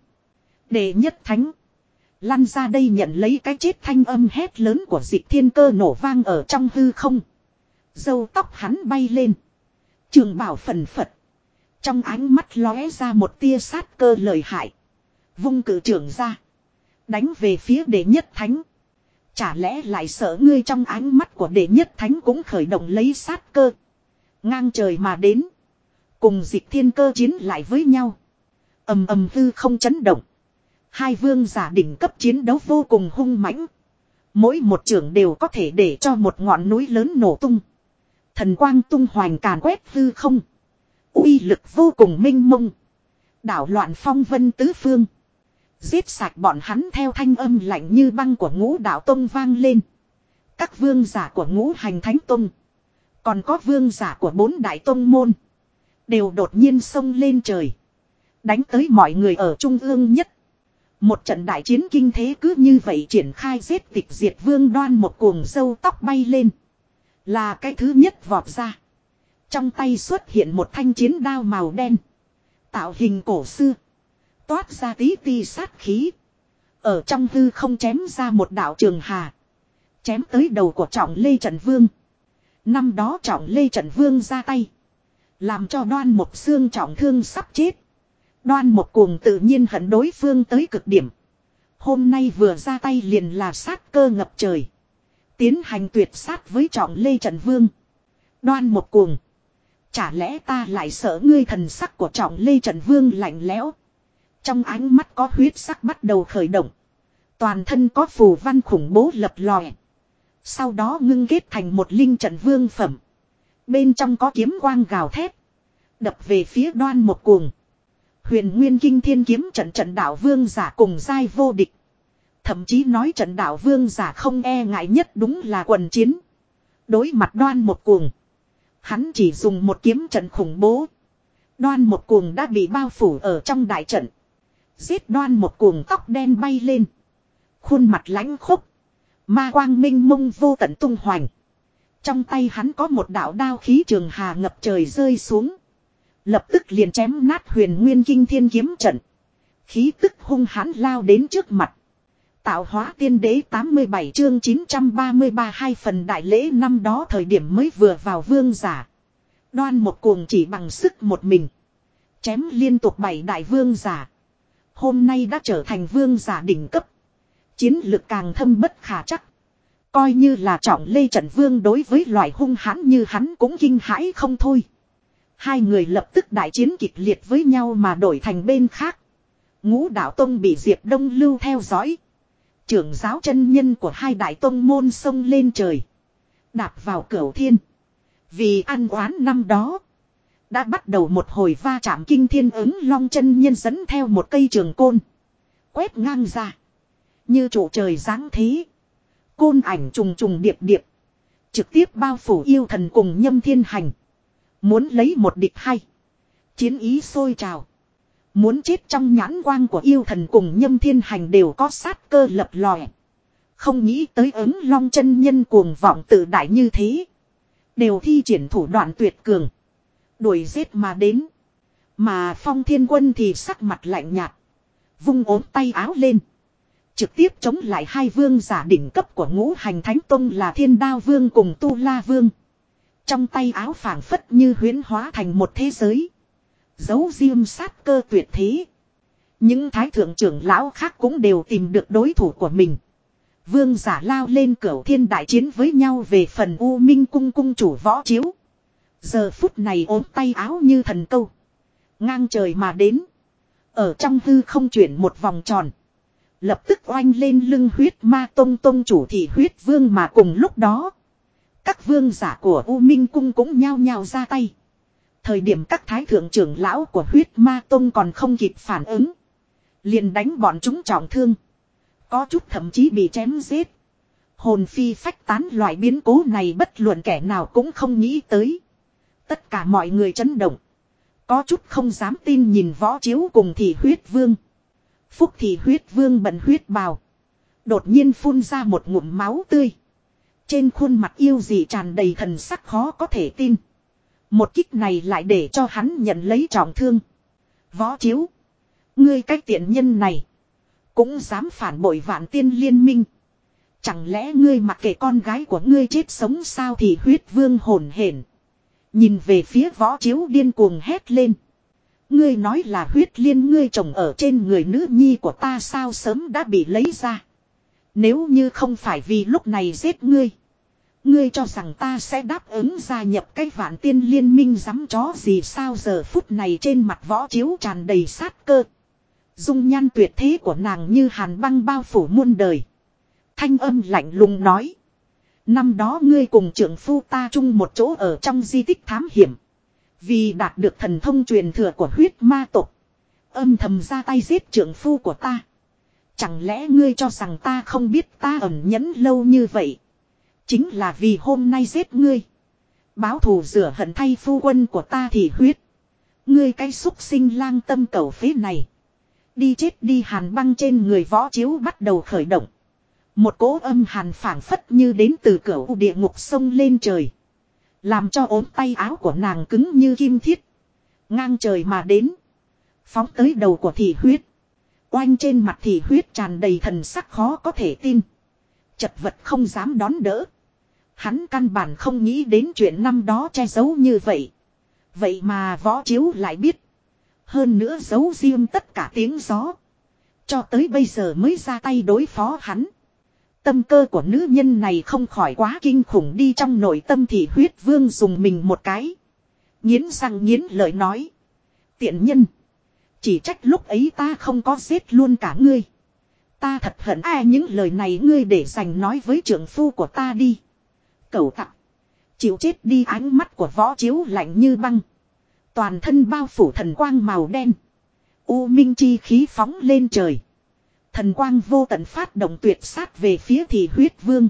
Đệ nhất thánh. Lăn ra đây nhận lấy cái chết, thanh âm hét lớn của Dịch Thiên Cơ nổ vang ở trong hư không. Râu tóc hắn bay lên. Trường bảo phần phật. Trong ánh mắt lóe ra một tia sát cơ lợi hại. Vung cử trưởng ra. Đánh về phía đệ nhất thánh. Chả lẽ lại sợ ngươi? Trong ánh mắt của đệ nhất thánh cũng khởi động lấy sát cơ. Ngang trời mà đến. Cùng Dịch Thiên Cơ chiến lại với nhau. Ầm ầm, hư không chấn động. Hai vương giả đỉnh cấp chiến đấu vô cùng hung mãnh. Mỗi một trưởng đều có thể để cho một ngọn núi lớn nổ tung. Thần quang tung hoành càn quét hư không. Uy lực vô cùng minh mông. Đảo loạn phong vân tứ phương. Giết sạch bọn hắn, theo thanh âm lạnh như băng của Ngũ Đạo Tông vang lên. Các vương giả của Ngũ Hành Thánh Tông. Còn có vương giả của 4 đại tông môn. Đều đột nhiên xông lên trời. Đánh tới mọi người ở trung ương nhất. Một trận đại chiến kinh thế cứ như vậy triển khai, giết Tịch Diệt Vương Đoan một cuồng râu tóc bay lên. Là cái thứ nhất vọt ra. Trong tay xuất hiện một thanh chiến đao màu đen. Tạo hình cổ xưa. Toát ra tí ti sát khí. Ở trong hư không chém ra một đạo trường hà. Chém tới đầu của Trọng Lê Trận Vương. Năm đó Trọng Lê Trận Vương ra tay. Làm cho Đoan một xương trọng thương sắp chết. Đoan một cuồng tự nhiên hận đối phương tới cực điểm. Hôm nay vừa ra tay liền là sát cơ ngập trời. Tiến hành tuyệt sát với Trọng Lê Trận Vương. Đoan một cuồng. Chả lẽ ta lại sợ ngươi? Thần sắc của Trọng Lê Trận Vương lạnh lẽo. Trong ánh mắt có huyết sắc bắt đầu khởi động. Toàn thân có phù văn khủng bố lập lòe. Sau đó ngưng kết thành một linh trận vương phẩm. Bên trong có kiếm quang gào thét. Đập về phía Đoan Một Cuồng. Huyền Nguyên Kinh Thiên Kiếm trận trận đạo vương giả cùng giai vô địch. Thậm chí nói trận đạo vương giả không e ngại nhất đúng là quần chiến. Đối mặt Đoan Một Cuồng. Hắn chỉ dùng một kiếm trận khủng bố. Đoan Một Cuồng đã bị bao phủ ở trong đại trận. Giết Đoan Một Cuồng tóc đen bay lên. Khuôn mặt lãnh khốc. Ma quang minh mông vô tận tung hoành. Trong tay hắn có một đạo đao khí trường hà ngập trời rơi xuống. Lập tức liền chém nát Huyền Nguyên Kinh Thiên Kiếm trận. Khí tức hung hãn lao đến trước mặt. Tạo hóa tiên đế 87 chương 933 hai phần đại lễ năm đó thời điểm mới vừa vào vương giả. Đoan Một Cuồng chỉ bằng sức một mình. Chém liên tục 7 đại vương giả. Hôm nay đã trở thành vương giả đỉnh cấp. Chiến lực càng thâm bất khả chắc. Coi như là trọng lê trận vương đối với loại hung hãn như hắn cũng kinh hãi không thôi. Hai người lập tức đại chiến kịch liệt với nhau mà đổi thành bên khác. Ngũ đạo tông bị Diệp Đông Lưu theo dõi. Trưởng giáo chân nhân của hai đại tông môn xông lên trời. Đạp vào cửu thiên. Vì ăn oán năm đó. Đã bắt đầu một hồi va chạm kinh thiên ứng long chân nhân dẫn theo một cây trường côn. Quét ngang ra. Như trụ trời giáng thế. Côn ảnh trùng trùng điệp điệp. Trực tiếp bao phủ yêu thần cùng Nhâm Thiên Hành. Muốn lấy một địch hai. Chiến ý sôi trào. Muốn chết trong nhãn quang của yêu thần cùng Nhâm Thiên Hành đều có sát cơ lập lòe. Không nghĩ tới ứng long chân nhân cuồng vọng tự đại như thế. Đều thi triển thủ đoạn tuyệt cường. Đuổi giết mà đến. Mà Phong Thiên Quân thì sắc mặt lạnh nhạt. Vung ốm tay áo lên. Trực tiếp chống lại hai vương giả đỉnh cấp của Ngũ Hành Thánh Tông là Thiên Đao Vương cùng Tu La Vương. Trong tay áo phảng phất như huyễn hóa thành một thế giới. Giấu diêm sát cơ tuyệt thế. Những thái thượng trưởng lão khác cũng đều tìm được đối thủ của mình. Vương giả lao lên cửu thiên đại chiến với nhau về phần U Minh cung cung chủ Võ Chiếu. Giờ phút này ốm tay áo như thần câu. Ngang trời mà đến. Ở trong hư không chuyển một vòng tròn. Lập tức oanh lên lưng huyết ma tông tông chủ thì huyết vương mà cùng lúc đó. Các vương giả của U Minh cung cũng nhao nhao ra tay. Thời điểm các thái thượng trưởng lão của huyết ma tông còn không kịp phản ứng. Liền đánh bọn chúng trọng thương. Có chút thậm chí bị chém giết. Hồn phi phách tán loại biến cố này bất luận kẻ nào cũng không nghĩ tới. Tất cả mọi người chấn động. Có chút không dám tin nhìn Võ Chiếu cùng thì huyết vương. Phúc thì huyết vương bận huyết bào. Đột nhiên phun ra một ngụm máu tươi. Trên khuôn mặt yêu dị tràn đầy thần sắc khó có thể tin. Một kích này lại để cho hắn nhận lấy trọng thương. Võ Chiếu. Ngươi cái tiện nhân này. Cũng dám phản bội Vạn Tiên Liên Minh. Chẳng lẽ ngươi mặc kệ con gái của ngươi chết sống sao thì huyết vương hồn hển. Nhìn về phía Võ Chiếu điên cuồng hét lên. Ngươi nói là huyết liên ngươi trồng ở trên người nữ nhi của ta sao sớm đã bị lấy ra. Nếu như không phải vì lúc này giết ngươi. Ngươi cho rằng ta sẽ đáp ứng gia nhập cái Vạn Tiên Liên Minh dám chó gì sao giờ phút này trên mặt Võ Chiếu tràn đầy sát cơ. Dung nhan tuyệt thế của nàng như hàn băng bao phủ muôn đời. Thanh âm lạnh lùng nói. Năm đó ngươi cùng trưởng phu ta chung một chỗ ở trong di tích thám hiểm. Vì đạt được thần thông truyền thừa của huyết ma tộc. Âm thầm ra tay giết trưởng phu của ta. Chẳng lẽ ngươi cho rằng ta không biết ta ẩn nhẫn lâu như vậy. Chính là vì hôm nay giết ngươi. Báo thù rửa hận thay phu quân của ta thì huyết. Ngươi cái xúc sinh lang tâm cầu phế này. Đi chết đi hàn băng trên người Võ Chiếu bắt đầu khởi động. Một cỗ âm hàn phảng phất như đến từ cửa địa ngục sông lên trời. Làm cho ốm tay áo của nàng cứng như kim thiết. Ngang trời mà đến. Phóng tới đầu của thị huyết. Oanh trên mặt thị huyết tràn đầy thần sắc khó có thể tin. Chật vật không dám đón đỡ. Hắn căn bản không nghĩ đến chuyện năm đó che giấu như vậy. Vậy mà Võ Chiếu lại biết. Hơn nữa giấu riêng tất cả tiếng gió. Cho tới bây giờ mới ra tay đối phó hắn. Tâm cơ của nữ nhân này không khỏi quá kinh khủng đi trong nội tâm thì huyết vương dùng mình một cái. Nghiến răng nghiến lợi nói. Tiện nhân. Chỉ trách lúc ấy ta không có giết luôn cả ngươi. Ta thật hận ai những lời này ngươi để dành nói với trượng phu của ta đi. Cẩu tặc. Chịu chết đi, ánh mắt của Võ Chiếu lạnh như băng. Toàn thân bao phủ thần quang màu đen. U minh chi khí phóng lên trời. Thần quang vô tận phát động tuyệt sát về phía Thị Huyết Vương.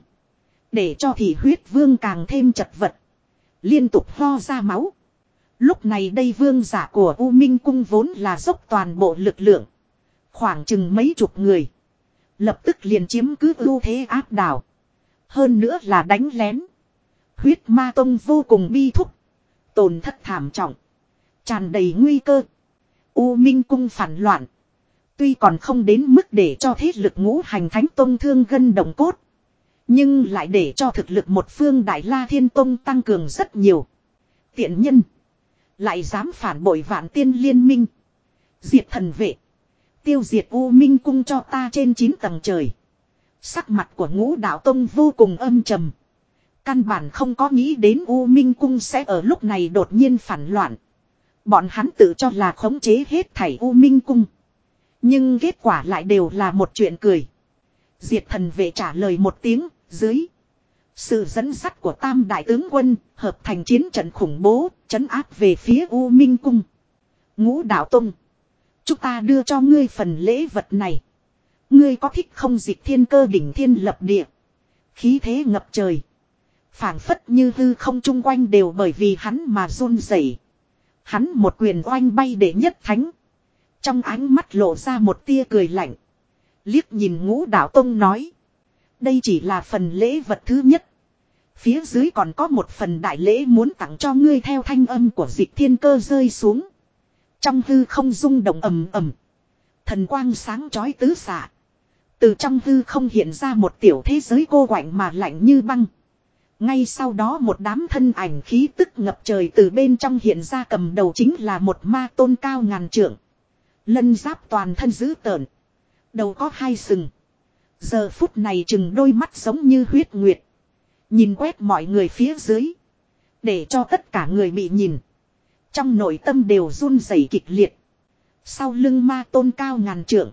Để cho Thị Huyết Vương càng thêm chật vật. Liên tục ho ra máu. Lúc này đây vương giả của U Minh Cung vốn là dốc toàn bộ lực lượng. Khoảng chừng mấy chục người. Lập tức liền chiếm cứ ưu thế áp đảo. Hơn nữa là đánh lén. Huyết Ma Tông vô cùng bi thúc. Tổn thất thảm trọng. Tràn đầy nguy cơ. U Minh Cung phản loạn. Tuy còn không đến mức để cho thế lực ngũ hành thánh tông thương gân động cốt. Nhưng lại để cho thực lực một phương Đại La Thiên Tông tăng cường rất nhiều. Tiện nhân. Lại dám phản bội Vạn Tiên Liên Minh. Diệt thần vệ. Tiêu diệt U Minh Cung cho ta trên 9 tầng trời. Sắc mặt của Ngũ Đạo Tông vô cùng âm trầm. Căn bản không có nghĩ đến U Minh Cung sẽ ở lúc này đột nhiên phản loạn. Bọn hắn tự cho là khống chế hết thảy U Minh Cung. Nhưng kết quả lại đều là một chuyện cười. Diệt thần vệ trả lời một tiếng, dưới sự dẫn dắt của Tam Đại Tướng Quân, hợp thành chiến trận khủng bố, trấn áp về phía U Minh Cung. Ngũ Đạo Tông. Chúng ta đưa cho ngươi phần lễ vật này. Ngươi có thích không? Dịch Thiên Cơ đỉnh thiên lập địa. Khí thế ngập trời. Phảng phất như hư không chung quanh đều bởi vì hắn mà run rẩy. Hắn một quyền oanh bay để nhất thánh. Trong ánh mắt lộ ra một tia cười lạnh. Liếc nhìn Ngũ Đạo Tông nói. Đây chỉ là phần lễ vật thứ nhất. Phía dưới còn có một phần đại lễ muốn tặng cho ngươi. Theo thanh âm của Dịch Thiên Cơ rơi xuống. Trong hư không rung động ầm ầm. Thần quang sáng chói tứ xạ. Từ trong hư không hiện ra một tiểu thế giới cô quạnh mà lạnh như băng. Ngay sau đó một đám thân ảnh khí tức ngập trời từ bên trong hiện ra, cầm đầu chính là một ma tôn cao ngàn trượng. Lân giáp toàn thân dữ tợn. Đầu có 2 sừng. Giờ phút này chừng đôi mắt giống như huyết nguyệt. Nhìn quét mọi người phía dưới. Để cho tất cả người bị nhìn. Trong nội tâm đều run rẩy kịch liệt. Sau lưng ma tôn cao ngàn trượng.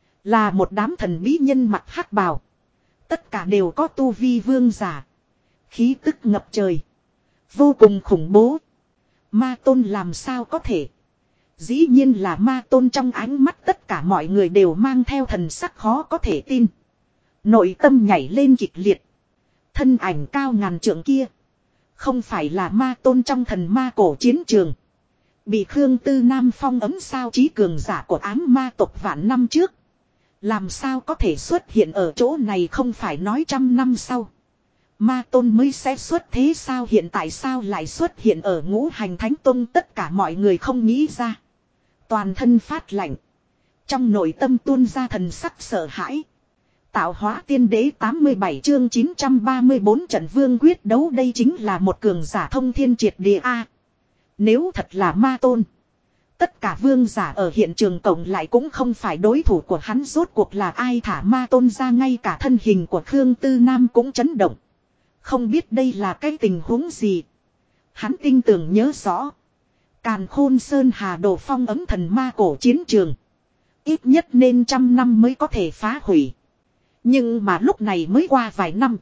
Là một đám thần bí nhân mặc hắc bào. Tất cả đều có tu vi vương giả. Khí tức ngập trời. Vô cùng khủng bố. Ma tôn làm sao có thể. Dĩ nhiên là ma tôn, trong ánh mắt tất cả mọi người đều mang theo thần sắc khó có thể tin. Nội tâm nhảy lên kịch liệt. Thân ảnh cao ngàn trượng kia. Không phải là ma tôn trong thần ma cổ chiến trường. Bị Khương Tư Nam phong ấm sao, trí cường giả của ám ma tộc vạn năm trước. Làm sao có thể xuất hiện ở chỗ này, không phải nói 100 năm sau. Ma tôn mới sẽ xuất thế sao, hiện tại sao lại xuất hiện ở ngũ hành thánh tông, tất cả mọi người không nghĩ ra. Toàn thân phát lạnh. Trong nội tâm tuôn ra thần sắc sợ hãi. Tạo hóa tiên đế 87 chương 934 trận vương quyết đấu, đây chính là một cường giả thông thiên triệt địa A. Nếu thật là ma tôn. Tất cả vương giả ở hiện trường cộng lại cũng không phải đối thủ của hắn, rốt cuộc là ai thả ma tôn ra, ngay cả thân hình của Khương Tư Nam cũng chấn động. Không biết đây là cái tình huống gì. Hắn tinh tường nhớ rõ. Càn Khôn Sơn Hà Đồ phong ấm thần ma cổ chiến trường. Ít nhất nên 100 năm mới có thể phá hủy. Nhưng mà lúc này mới qua vài năm.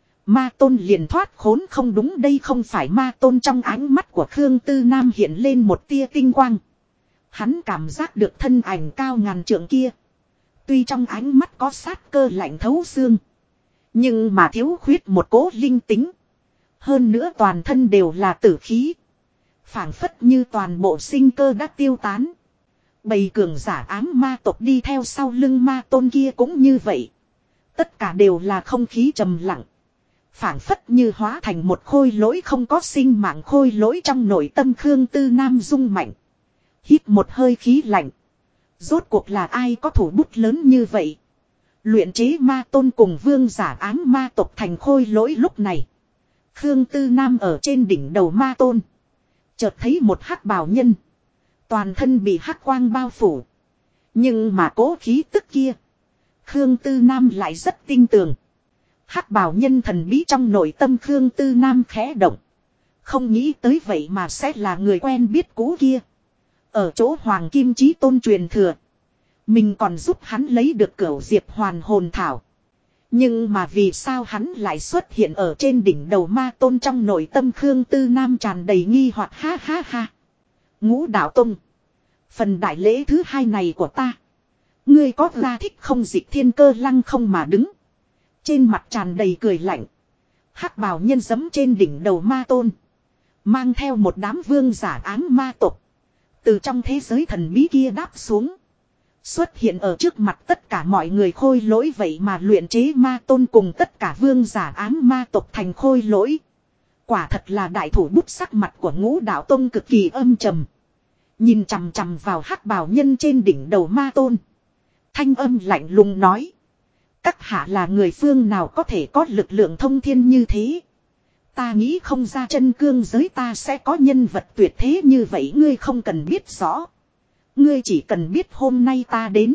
Ma tôn liền thoát khốn, không đúng, đây không phải ma tôn. Trong ánh mắt của Khương Tư Nam hiện lên một tia tinh quang. Hắn cảm giác được thân ảnh cao ngàn trượng kia. Tuy trong ánh mắt có sát cơ lạnh thấu xương. Nhưng mà thiếu khuyết một cỗ linh tính. Hơn nữa toàn thân đều là tử khí. Phảng phất như toàn bộ sinh cơ đã tiêu tán. Bầy cường giả ám ma tộc đi theo sau lưng ma tôn kia cũng như vậy. Tất cả đều là không khí trầm lặng. Phảng phất như hóa thành một khôi lỗi không có sinh mạng, khôi lỗi trong nội tâm Khương Tư Nam rung mạnh. Hít một hơi khí lạnh. Rốt cuộc là ai có thủ bút lớn như vậy? Luyện chế ma tôn cùng vương giả ám ma tộc thành khôi lỗi. Lúc này Khương Tư Nam ở trên đỉnh đầu ma tôn. Chợt thấy một hắc bào nhân. Toàn thân bị hắc quang bao phủ. Nhưng mà cố khí tức kia, Khương Tư Nam lại rất tin tưởng. Hắc bào nhân thần bí, trong nội tâm Khương Tư Nam khẽ động. Không nghĩ tới vậy mà sẽ là người quen biết cũ kia. Ở chỗ Hoàng Kim Chí Tôn truyền thừa. Mình còn giúp hắn lấy được Cửu Diệp Hoàn Hồn Thảo. Nhưng mà vì sao hắn lại xuất hiện ở trên đỉnh đầu Ma Tôn, trong nội tâm Khương Tư Nam tràn đầy nghi hoặc. Ha ha ha. Ngũ Đạo Tông. Phần đại lễ thứ hai này của ta. Ngươi có ra thích không? Dịch Thiên Cơ lăng không mà đứng. Trên mặt tràn đầy cười lạnh. Hắc bào nhân giẫm trên đỉnh đầu Ma Tôn. Mang theo một đám vương giả ám ma tộc. Từ trong thế giới thần bí kia đáp xuống. Xuất hiện ở trước mặt tất cả mọi người. Khôi lỗi vậy mà luyện chế Ma Tôn cùng tất cả vương giả ám ma tộc thành khôi lỗi. Quả thật là đại thủ bút. Sắc mặt của Ngũ Đạo Tông cực kỳ âm trầm. Nhìn chằm chằm vào hắc bào nhân trên đỉnh đầu Ma Tôn. Thanh âm lạnh lùng nói. Các hạ là người phương nào có thể có lực lượng thông thiên như thế? Ta nghĩ không ra chân cương giới ta sẽ có nhân vật tuyệt thế như vậy. Ngươi không cần biết rõ. Ngươi chỉ cần biết hôm nay ta đến.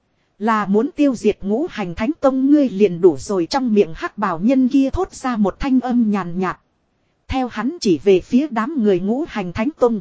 Là muốn tiêu diệt Ngũ Hành Thánh Tông. Ngươi liền đủ rồi. Trong miệng hắc bào nhân kia thốt ra một thanh âm nhàn nhạt. Theo hắn chỉ về phía đám người Ngũ Hành Thánh Tông.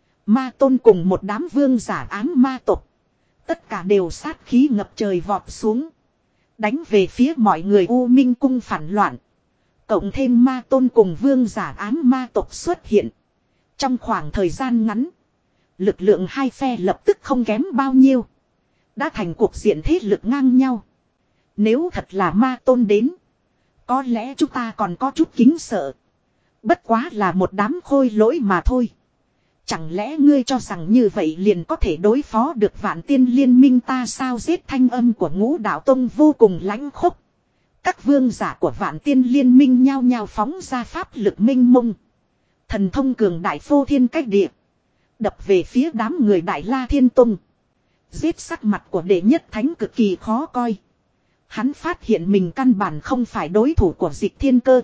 Ma Tôn cùng một đám vương giả ám ma tộc. Tất cả đều sát khí ngập trời vọt xuống. Đánh về phía mọi người. U Minh Cung phản loạn. Cộng thêm Ma Tôn cùng vương giả ám ma tộc xuất hiện. Trong khoảng thời gian ngắn. Lực lượng hai phe lập tức không kém bao nhiêu. Đã thành cuộc diện thế lực ngang nhau. Nếu thật là Ma Tôn đến. Có lẽ chúng ta còn có chút kính sợ. Bất quá là một đám khôi lỗi mà thôi. Chẳng lẽ ngươi cho rằng như vậy liền có thể đối phó được Vạn Tiên Liên Minh ta sao? Giết. Thanh âm của Ngũ Đạo Tông vô cùng lãnh khốc. Các vương giả của Vạn Tiên Liên Minh nhao nhao phóng ra pháp lực minh mông. Thần thông cường đại phô thiên cách địa. Đập về phía đám người Đại La Thiên Tông. Giết. Sắc mặt của Đệ Nhất Thánh cực kỳ khó coi. Hắn phát hiện mình căn bản không phải đối thủ của Dịch Thiên Cơ.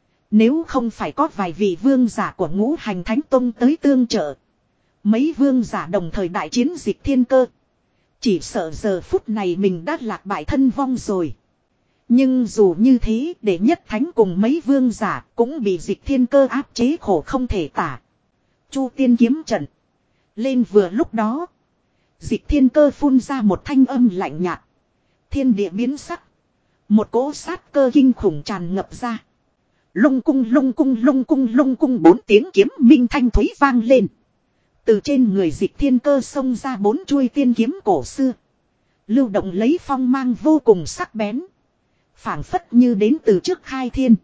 Nếu không phải có vài vị vương giả của Ngũ Hành Thánh Tông tới tương trợ. Mấy vương giả đồng thời đại chiến Dịch Thiên Cơ. Chỉ sợ giờ phút này mình đã lạc bại thân vong rồi. Nhưng dù như thế, Đệ Nhất Thánh cùng mấy vương giả cũng bị Dịch Thiên Cơ áp chế khổ không thể tả. Chu Tiên kiếm trận. Lên vừa lúc đó. Dịch Thiên Cơ phun ra một thanh âm lạnh nhạt. Thiên địa biến sắc. Một cỗ sát cơ kinh khủng tràn ngập ra. Lung cung lung cung lung cung lung cung, 4 tiếng kiếm minh thanh thúy vang lên. Từ trên người Dịch Thiên Cơ xông ra 4 chuôi tiên kiếm cổ xưa. Lưu động lấy phong mang vô cùng sắc bén. Phảng phất như đến từ trước khai thiên.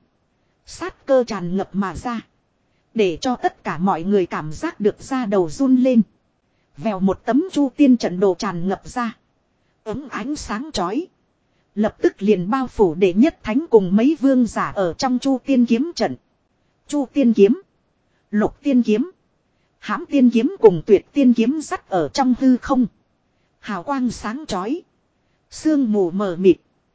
Sát cơ tràn ngập mà ra. Để cho tất cả mọi người cảm giác được da đầu run lên. Vèo, một tấm chu tiên trận đồ tràn ngập ra. Ấm ánh sáng chói. Lập tức liền bao phủ Đệ Nhất Thánh cùng mấy vương giả ở trong chu tiên kiếm trận. Chu tiên kiếm. Lục tiên kiếm. Hãm tiên kiếm cùng Tuyệt tiên kiếm dắt ở trong hư không. Hào quang sáng chói. Sương mù mờ mịt.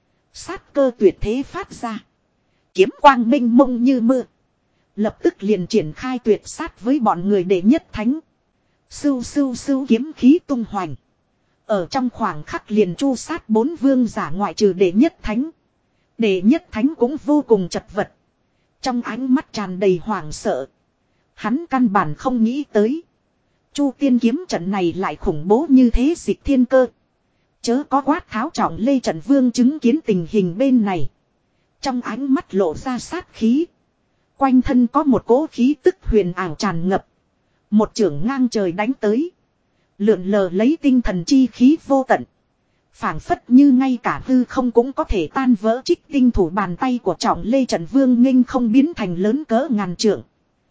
Sát cơ tuyệt thế phát ra. Kiếm quang minh mông như mưa. Lập tức liền triển khai tuyệt sát với bọn người Đệ Nhất Thánh. Sưu sưu sưu, kiếm khí tung hoành. Ở trong khoảng khắc liền chu sát 4 vương giả ngoại trừ Đệ Nhất Thánh. Đệ Nhất Thánh cũng vô cùng chật vật. Trong ánh mắt tràn đầy hoảng sợ. Hắn căn bản không nghĩ tới. Chu tiên kiếm trận này lại khủng bố như thế. Dịch Thiên Cơ. Chớ có quát tháo trọng lê trận vương chứng kiến tình hình bên này. Trong ánh mắt lộ ra sát khí. Quanh thân có một cỗ khí tức huyền ảo tràn ngập. Một chưởng ngang trời đánh tới. Lượn lờ lấy tinh thần chi khí vô tận. Phảng phất như ngay cả hư không cũng có thể tan vỡ. Trích tinh thủ bàn tay của trọng lê trận vương nghênh không biến thành lớn cỡ ngàn trượng.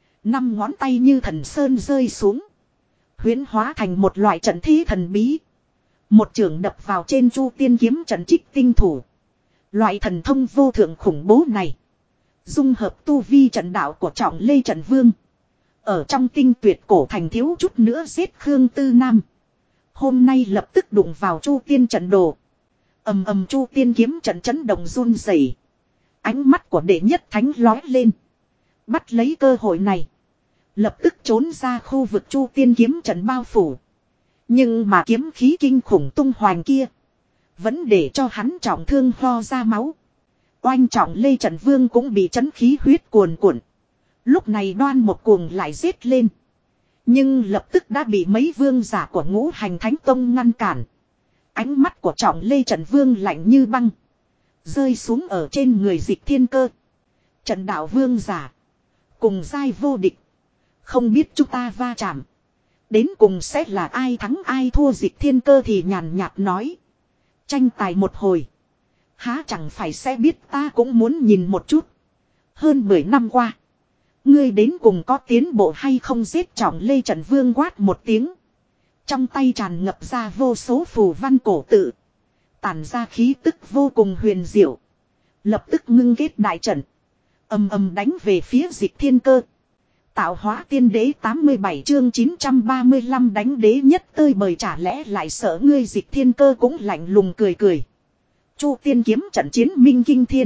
5 ngón tay như thần sơn rơi xuống. Huyễn hóa thành một loại trận thi thần bí. Một chưởng đập vào trên chu tiên kiếm trận trích tinh thủ. Loại thần thông vô thượng khủng bố này. Dung hợp tu vi trận đạo của trọng lê trận vương. Ở trong tinh tuyệt cổ thành thiếu chút nữa giết Khương Tư Nam. Hôm nay lập tức đụng vào chu tiên trận đồ. Ầm ầm, chu tiên kiếm trận chấn động run rẩy. Ánh mắt của Đệ Nhất Thánh lóe lên. Bắt lấy cơ hội này. Lập tức trốn ra khu vực chu tiên kiếm trận bao phủ. Nhưng mà kiếm khí kinh khủng tung hoành kia. Vẫn để cho hắn trọng thương ho ra máu. Oanh trọng lê trận vương cũng bị chấn khí huyết cuồn cuộn. Lúc này Đoan một cuồng lại giết lên. Nhưng lập tức đã bị mấy vương giả của Ngũ Hành Thánh Tông ngăn cản. Ánh mắt của Trọng Lê Trận Vương lạnh như băng. Rơi xuống ở trên người Dịch Thiên Cơ. Trận đạo vương giả. Cùng giai vô địch. Không biết chúng ta va chạm. Đến cùng sẽ là ai thắng ai thua. Dịch Thiên Cơ thì nhàn nhạt nói. Tranh tài một hồi. Há chẳng phải sẽ biết, ta cũng muốn nhìn một chút. Hơn 10 năm qua. Ngươi đến cùng có tiến bộ hay không. Giết Trọng Lê Trận Vương quát một tiếng. Trong tay tràn ngập ra vô số phù văn cổ tự. Tản ra khí tức vô cùng huyền diệu. Lập tức ngưng kết đại trận. Ầm ầm đánh về phía Dịch Thiên Cơ. Tạo hóa tiên đế 87 chương 935 đánh đế nhất tơi bời, chả lẽ lại sợ ngươi. Dịch Thiên Cơ cũng lạnh lùng cười cười. Chu tiên kiếm trận chiến minh kinh thiên.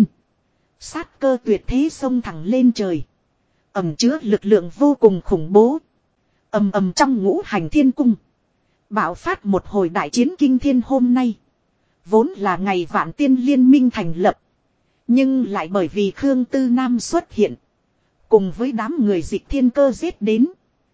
Sát cơ tuyệt thế xông thẳng lên trời. Ẩm chứa lực lượng vô cùng khủng bố. Ầm ầm trong Ngũ Hành Thiên Cung. Bạo phát một hồi đại chiến kinh thiên. Hôm nay vốn là ngày Vạn Tiên Liên Minh thành lập. Nhưng lại bởi vì Khương Tư Nam xuất hiện. Cùng với đám người Dịch Thiên Cơ giết đến.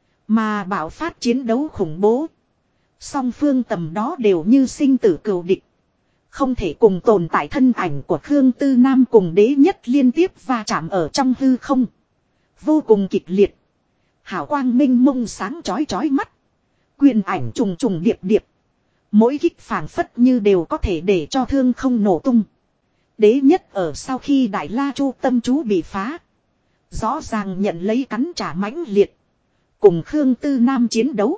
Mà bạo phát chiến đấu khủng bố. Song phương tầm đó đều như sinh tử cừu địch. Không thể cùng tồn tại. Thân ảnh của Khương Tư Nam cùng đế nhất liên tiếp va chạm ở trong hư không. Vô cùng kịch liệt. Hào quang minh mông sáng chói chói mắt. Quyền ảnh trùng trùng điệp điệp. Mỗi kích phảng phất như đều có thể để cho thương không nổ tung. Đế nhất ở sau khi Đại La Chu tâm chú bị phá. Rõ ràng nhận lấy cắn trả mãnh liệt. Cùng Khương Tư Nam chiến đấu.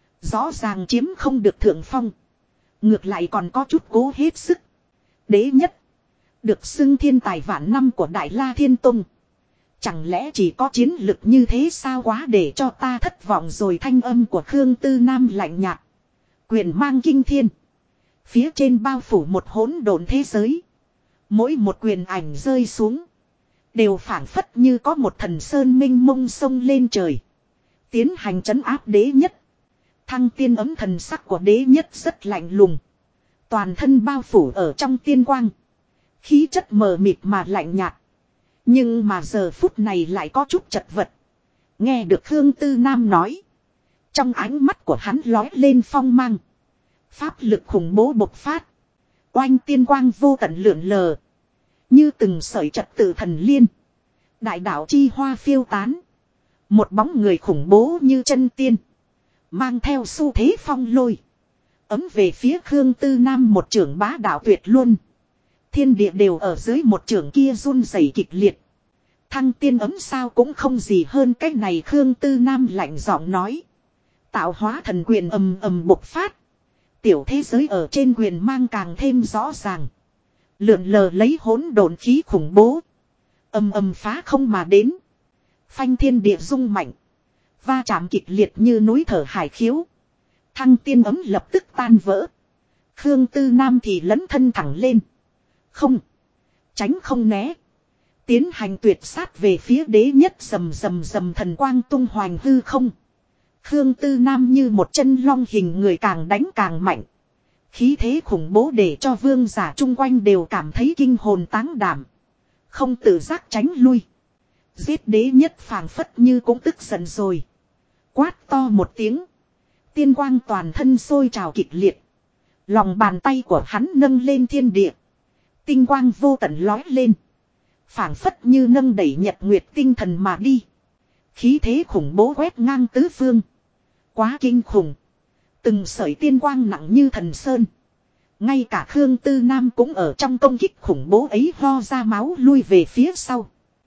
Rõ ràng chiếm không được thượng phong. Ngược lại còn có chút cố hết sức. Đế nhất. Được xưng thiên tài vạn năm của Đại La Thiên Tông. Chẳng lẽ chỉ có chiến lực như thế sao, quá để cho ta thất vọng rồi. Thanh âm của Khương Tư Nam lạnh nhạt. Quyền mang kinh thiên. Phía trên bao phủ một hỗn độn thế giới. Mỗi một quyền ảnh rơi xuống. Đều phảng phất như có một thần sơn minh mông sông lên trời. Tiến hành trấn áp đế nhất. Thăng tiên ấm thần sắc của đế nhất rất lạnh lùng. Toàn thân bao phủ ở trong tiên quang. Khí chất mờ mịt mà lạnh nhạt. Nhưng mà giờ phút này lại có chút chật vật. Nghe được Khương Tư Nam nói. Trong ánh mắt của hắn lói lên phong mang. Pháp lực khủng bố bộc phát. Oanh tiên quang vô tận lượn lờ. Như từng sợi trật tự thần liên. Đại đạo chi hoa phiêu tán. Một bóng người khủng bố như chân tiên. Mang theo xu thế phong lôi. Ấm về phía Khương Tư Nam một trưởng bá đạo tuyệt luôn. Thiên địa đều ở dưới một trưởng kia run rẩy kịch liệt. Thăng tiên ấm sao cũng không gì hơn cách này. Khương Tư Nam lạnh giọng nói. Tạo hóa thần quyền ầm ầm bộc phát. Tiểu thế giới ở trên quyền mang càng thêm rõ ràng. Lượn lờ lấy hỗn độn khí khủng bố. Ầm ầm phá không mà đến. Phanh thiên địa rung mạnh. Va chạm kịch liệt như núi thở hải khiếu. Thăng tiên ấm lập tức tan vỡ. Khương Tư Nam thì lấn thân thẳng lên. Không. Tránh không né. Tiến hành tuyệt sát về phía đế nhất. Rầm rầm rầm thần quang tung hoành hư không. Khương Tư Nam như một chân long hình người, càng đánh càng mạnh. Khí thế khủng bố để cho vương giả chung quanh đều cảm thấy kinh hồn táng đảm. Không tự giác tránh lui. Giết đế nhất phảng phất như cũng tức giận rồi. Quát to một tiếng. Tiên quang toàn thân sôi trào kịch liệt. Lòng bàn tay của hắn nâng lên thiên địa. Tinh quang vô tận lói lên. Phảng phất như nâng đẩy nhật nguyệt tinh thần mà đi. Khí thế khủng bố quét ngang tứ phương. Quá kinh khủng. Từng sợi tiên quang nặng như thần sơn. Ngay cả Khương Tư Nam cũng ở trong công kích khủng bố ấy ho ra máu lui về phía sau.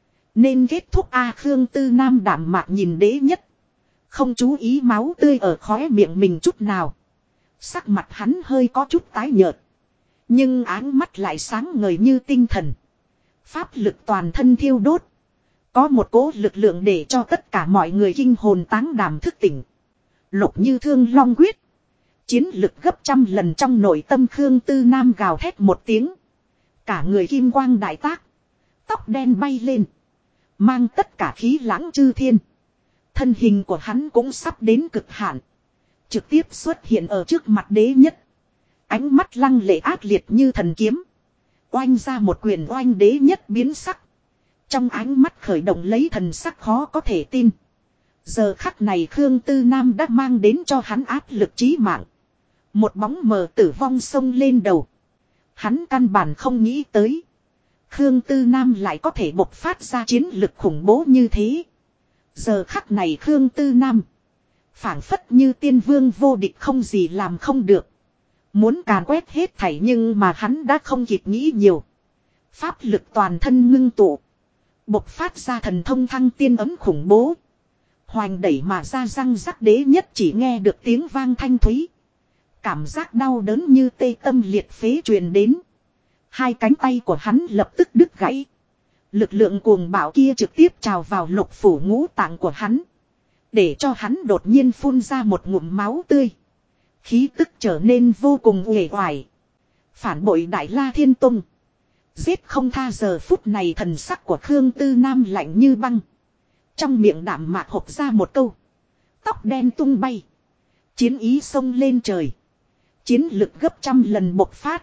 Nên kết thúc a. Khương Tư Nam đạm mạc nhìn đế nhất. Không chú ý máu tươi ở khóe miệng mình chút nào. Sắc mặt hắn hơi có chút tái nhợt. Nhưng áng mắt lại sáng ngời như tinh thần. Pháp lực toàn thân thiêu đốt. Có một cỗ lực lượng để cho tất cả mọi người kinh hồn táng đảm thức tỉnh. Lục như thương long quyết. Chiến lực gấp trăm lần. Trong nội tâm Khương Tư Nam gào thét một tiếng. Cả người kim quang đại tác. Tóc đen bay lên. Mang tất cả khí lãng chư thiên. Thân hình của hắn cũng sắp đến cực hạn. Trực tiếp xuất hiện ở trước mặt đế nhất. Ánh mắt lăng lệ ác liệt như thần kiếm. Oanh ra một quyền oanh đế nhất biến sắc. Trong ánh mắt khởi động lấy thần sắc khó có thể tin. Giờ khắc này Khương Tư Nam đã mang đến cho hắn áp lực chí mạng. Một bóng mờ tử vong xông lên đầu. Hắn căn bản không nghĩ tới. Khương Tư Nam lại có thể bộc phát ra chiến lực khủng bố như thế. Giờ khắc này Khương Tư Nam phảng phất như tiên vương vô địch, không gì làm không được. Muốn càn quét hết thảy, nhưng mà hắn đã không kịp nghĩ nhiều. Pháp lực toàn thân ngưng tụ, bộc phát ra thần thông thăng tiên ấm khủng bố. Hoành đẩy mà ra răng rắc, đế nhất chỉ nghe được tiếng vang thanh thúy. Cảm giác đau đớn như tê tâm liệt phế truyền đến. Hai cánh tay của hắn lập tức đứt gãy. Lực lượng cuồng bạo kia trực tiếp trào vào lục phủ ngũ tạng của hắn. Để cho hắn đột nhiên phun ra một ngụm máu tươi. Khí tức trở nên vô cùng uể oải. Phản bội Đại La Thiên Tông. Giết không tha. Giờ phút này thần sắc của Khương Tư Nam lạnh như băng. Trong miệng đạm mạc hộc ra một câu. Tóc đen tung bay. Chiến ý xông lên trời. Chiến lực gấp trăm lần bộc phát.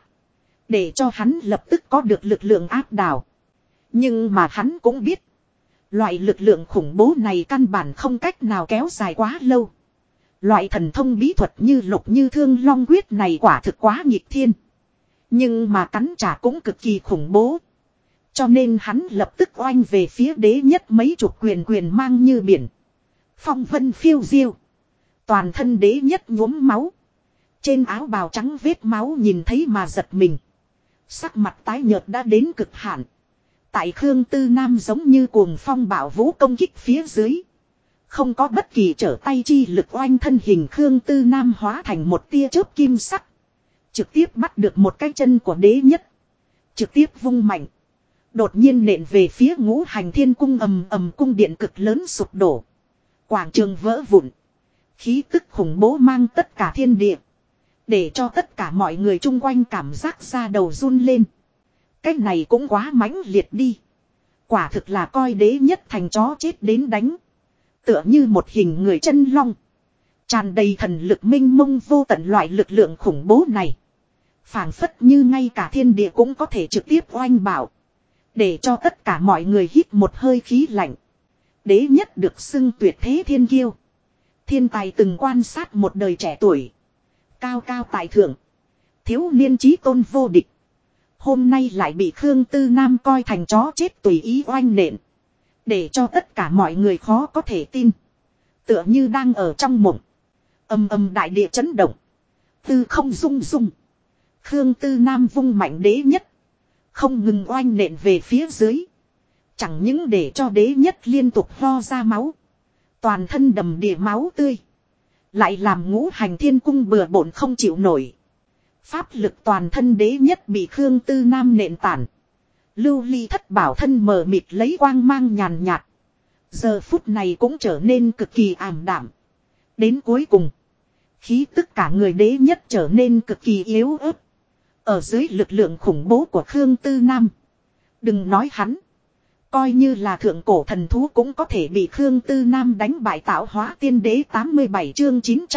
Để cho hắn lập tức có được lực lượng áp đảo. Nhưng mà hắn cũng biết. Loại lực lượng khủng bố này căn bản không cách nào kéo dài quá lâu. Loại thần thông bí thuật như Lục Như Thương Long Quyết này quả thực quá nghịch thiên. Nhưng mà cắn trả cũng cực kỳ khủng bố. Cho nên hắn lập tức oanh về phía đế nhất, mấy chục quyền mang như biển. Phong vân phiêu diêu. Toàn thân đế nhất nhuốm máu. Trên áo bào trắng vết máu nhìn thấy mà giật mình. Sắc mặt tái nhợt đã đến cực hạn. Tại Khương Tư Nam giống như cuồng phong bạo vũ công kích phía dưới. Không có bất kỳ trở tay chi lực, oanh thân hình Khương Tư Nam hóa thành một tia chớp kim sắc. Trực tiếp bắt được một cái chân của đế nhất. Trực tiếp vung mạnh. Đột nhiên nện về phía Ngũ Hành Thiên Cung, ầm ầm, cung điện cực lớn sụp đổ. Quảng trường vỡ vụn. Khí tức khủng bố mang tất cả thiên địa. Để cho tất cả mọi người chung quanh cảm giác da đầu run lên. Cái này cũng quá mãnh liệt đi. Quả thực là coi đế nhất thành chó chết đến đánh. Tựa như một hình người chân long. Tràn đầy thần lực minh mông vô tận, loại lực lượng khủng bố này. Phảng phất như ngay cả thiên địa cũng có thể trực tiếp oanh bảo. Để cho tất cả mọi người hít một hơi khí lạnh. Đế nhất được xưng tuyệt thế thiên kiêu. Thiên tài từng quan sát một đời trẻ tuổi. Cao cao tại thượng. Thiếu niên chí tôn vô địch. Hôm nay lại bị Khương Tư Nam coi thành chó chết tùy ý oanh nện. Để cho tất cả mọi người khó có thể tin. Tựa như đang ở trong mộng. Âm âm đại địa chấn động. Tư không rung rung. Khương Tư Nam vung mạnh đế nhất. Không ngừng oanh nện về phía dưới. Chẳng những để cho đế nhất liên tục ho ra máu. Toàn thân đầm đìa máu tươi. Lại làm Ngũ Hành Thiên Cung bừa bộn không chịu nổi. Pháp lực toàn thân đế nhất bị Khương Tư Nam nện tản. Lưu ly thất bảo thân mờ mịt lấy quang mang nhàn nhạt. Giờ phút này cũng trở nên cực kỳ ảm đạm. Đến cuối cùng. Khí tức cả người đế nhất trở nên cực kỳ yếu ớt. Ở dưới lực lượng khủng bố của Khương Tư Nam. Đừng nói hắn. Coi như là thượng cổ thần thú cũng có thể bị Khương Tư Nam đánh bại. Tạo hóa tiên đế 87 chương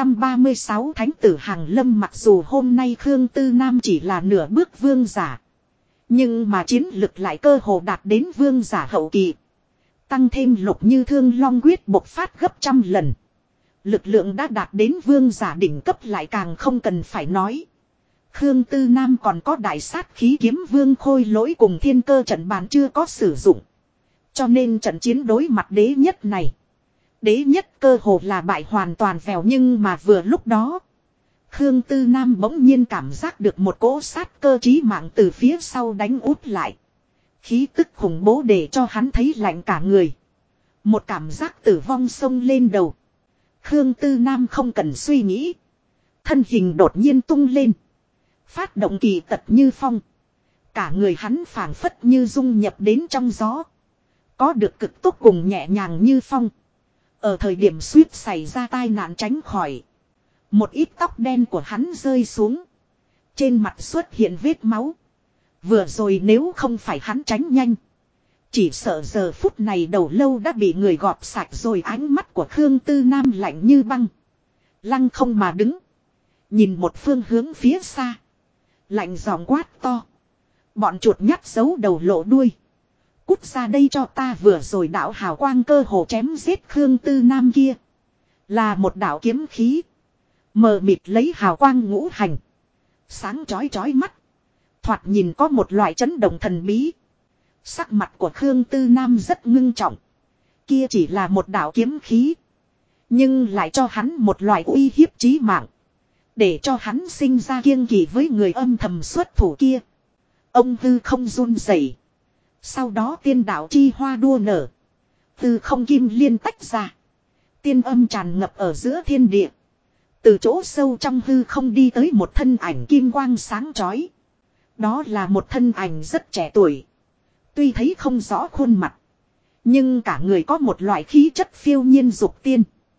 936 Thánh tử Hàng Lâm. Mặc dù hôm nay Khương Tư Nam chỉ là nửa bước vương giả. Nhưng mà chiến lực lại cơ hồ đạt đến vương giả hậu kỳ. Tăng thêm Lục Như Thương Long Quyết bộc phát gấp trăm lần. Lực lượng đã đạt đến vương giả đỉnh cấp lại càng không cần phải nói. Khương Tư Nam còn có đại sát khí kiếm vương khôi lỗi cùng thiên cơ trận bàn chưa có sử dụng. Cho nên trận chiến đối mặt đế nhất này. Đế nhất cơ hồ là bại hoàn toàn vèo, nhưng mà vừa lúc đó. Khương Tư Nam bỗng nhiên cảm giác được một cỗ sát cơ chí mạng từ phía sau đánh úp lại. Khí tức khủng bố để cho hắn thấy lạnh cả người. Một cảm giác tử vong xông lên đầu. Khương Tư Nam không cần suy nghĩ. Thân hình đột nhiên tung lên. Phát động kỳ tật như phong. Cả người hắn phảng phất như dung nhập đến trong gió. Có được cực tốc cùng nhẹ nhàng như phong. Ở thời điểm suýt xảy ra tai nạn tránh khỏi. Một ít tóc đen của hắn rơi xuống. Trên mặt xuất hiện vết máu. Vừa rồi nếu không phải hắn tránh nhanh. Chỉ sợ giờ phút này đầu lâu đã bị người gọt sạch rồi. Ánh mắt của Khương Tư Nam lạnh như băng. Lăng không mà đứng. Nhìn một phương hướng phía xa. Lạnh giọng quát to. Bọn chuột nhắt giấu đầu lộ đuôi. Cút ra đây cho ta, vừa rồi đạo hào quang cơ hồ chém giết Khương Tư Nam kia. Là một đạo kiếm khí. Mờ mịt lấy hào quang ngũ hành. Sáng chói chói mắt. Thoạt nhìn có một loại chấn động thần bí. Sắc mặt của Khương Tư Nam rất ngưng trọng. Kia chỉ là một đạo kiếm khí. Nhưng lại cho hắn một loại uy hiếp chí mạng. Để cho hắn sinh ra kiêng kỵ với người âm thầm xuất thủ kia. Ông hư không run rẩy. Sau đó tiên đạo chi hoa đua nở. Hư không kim liên tách ra. Tiên âm tràn ngập ở giữa thiên địa. Từ chỗ sâu trong hư không đi tới một thân ảnh kim quang sáng chói. Đó là một thân ảnh rất trẻ tuổi. Tuy thấy không rõ khuôn mặt. Nhưng cả người có một loại khí chất phiêu nhiên dục tiên.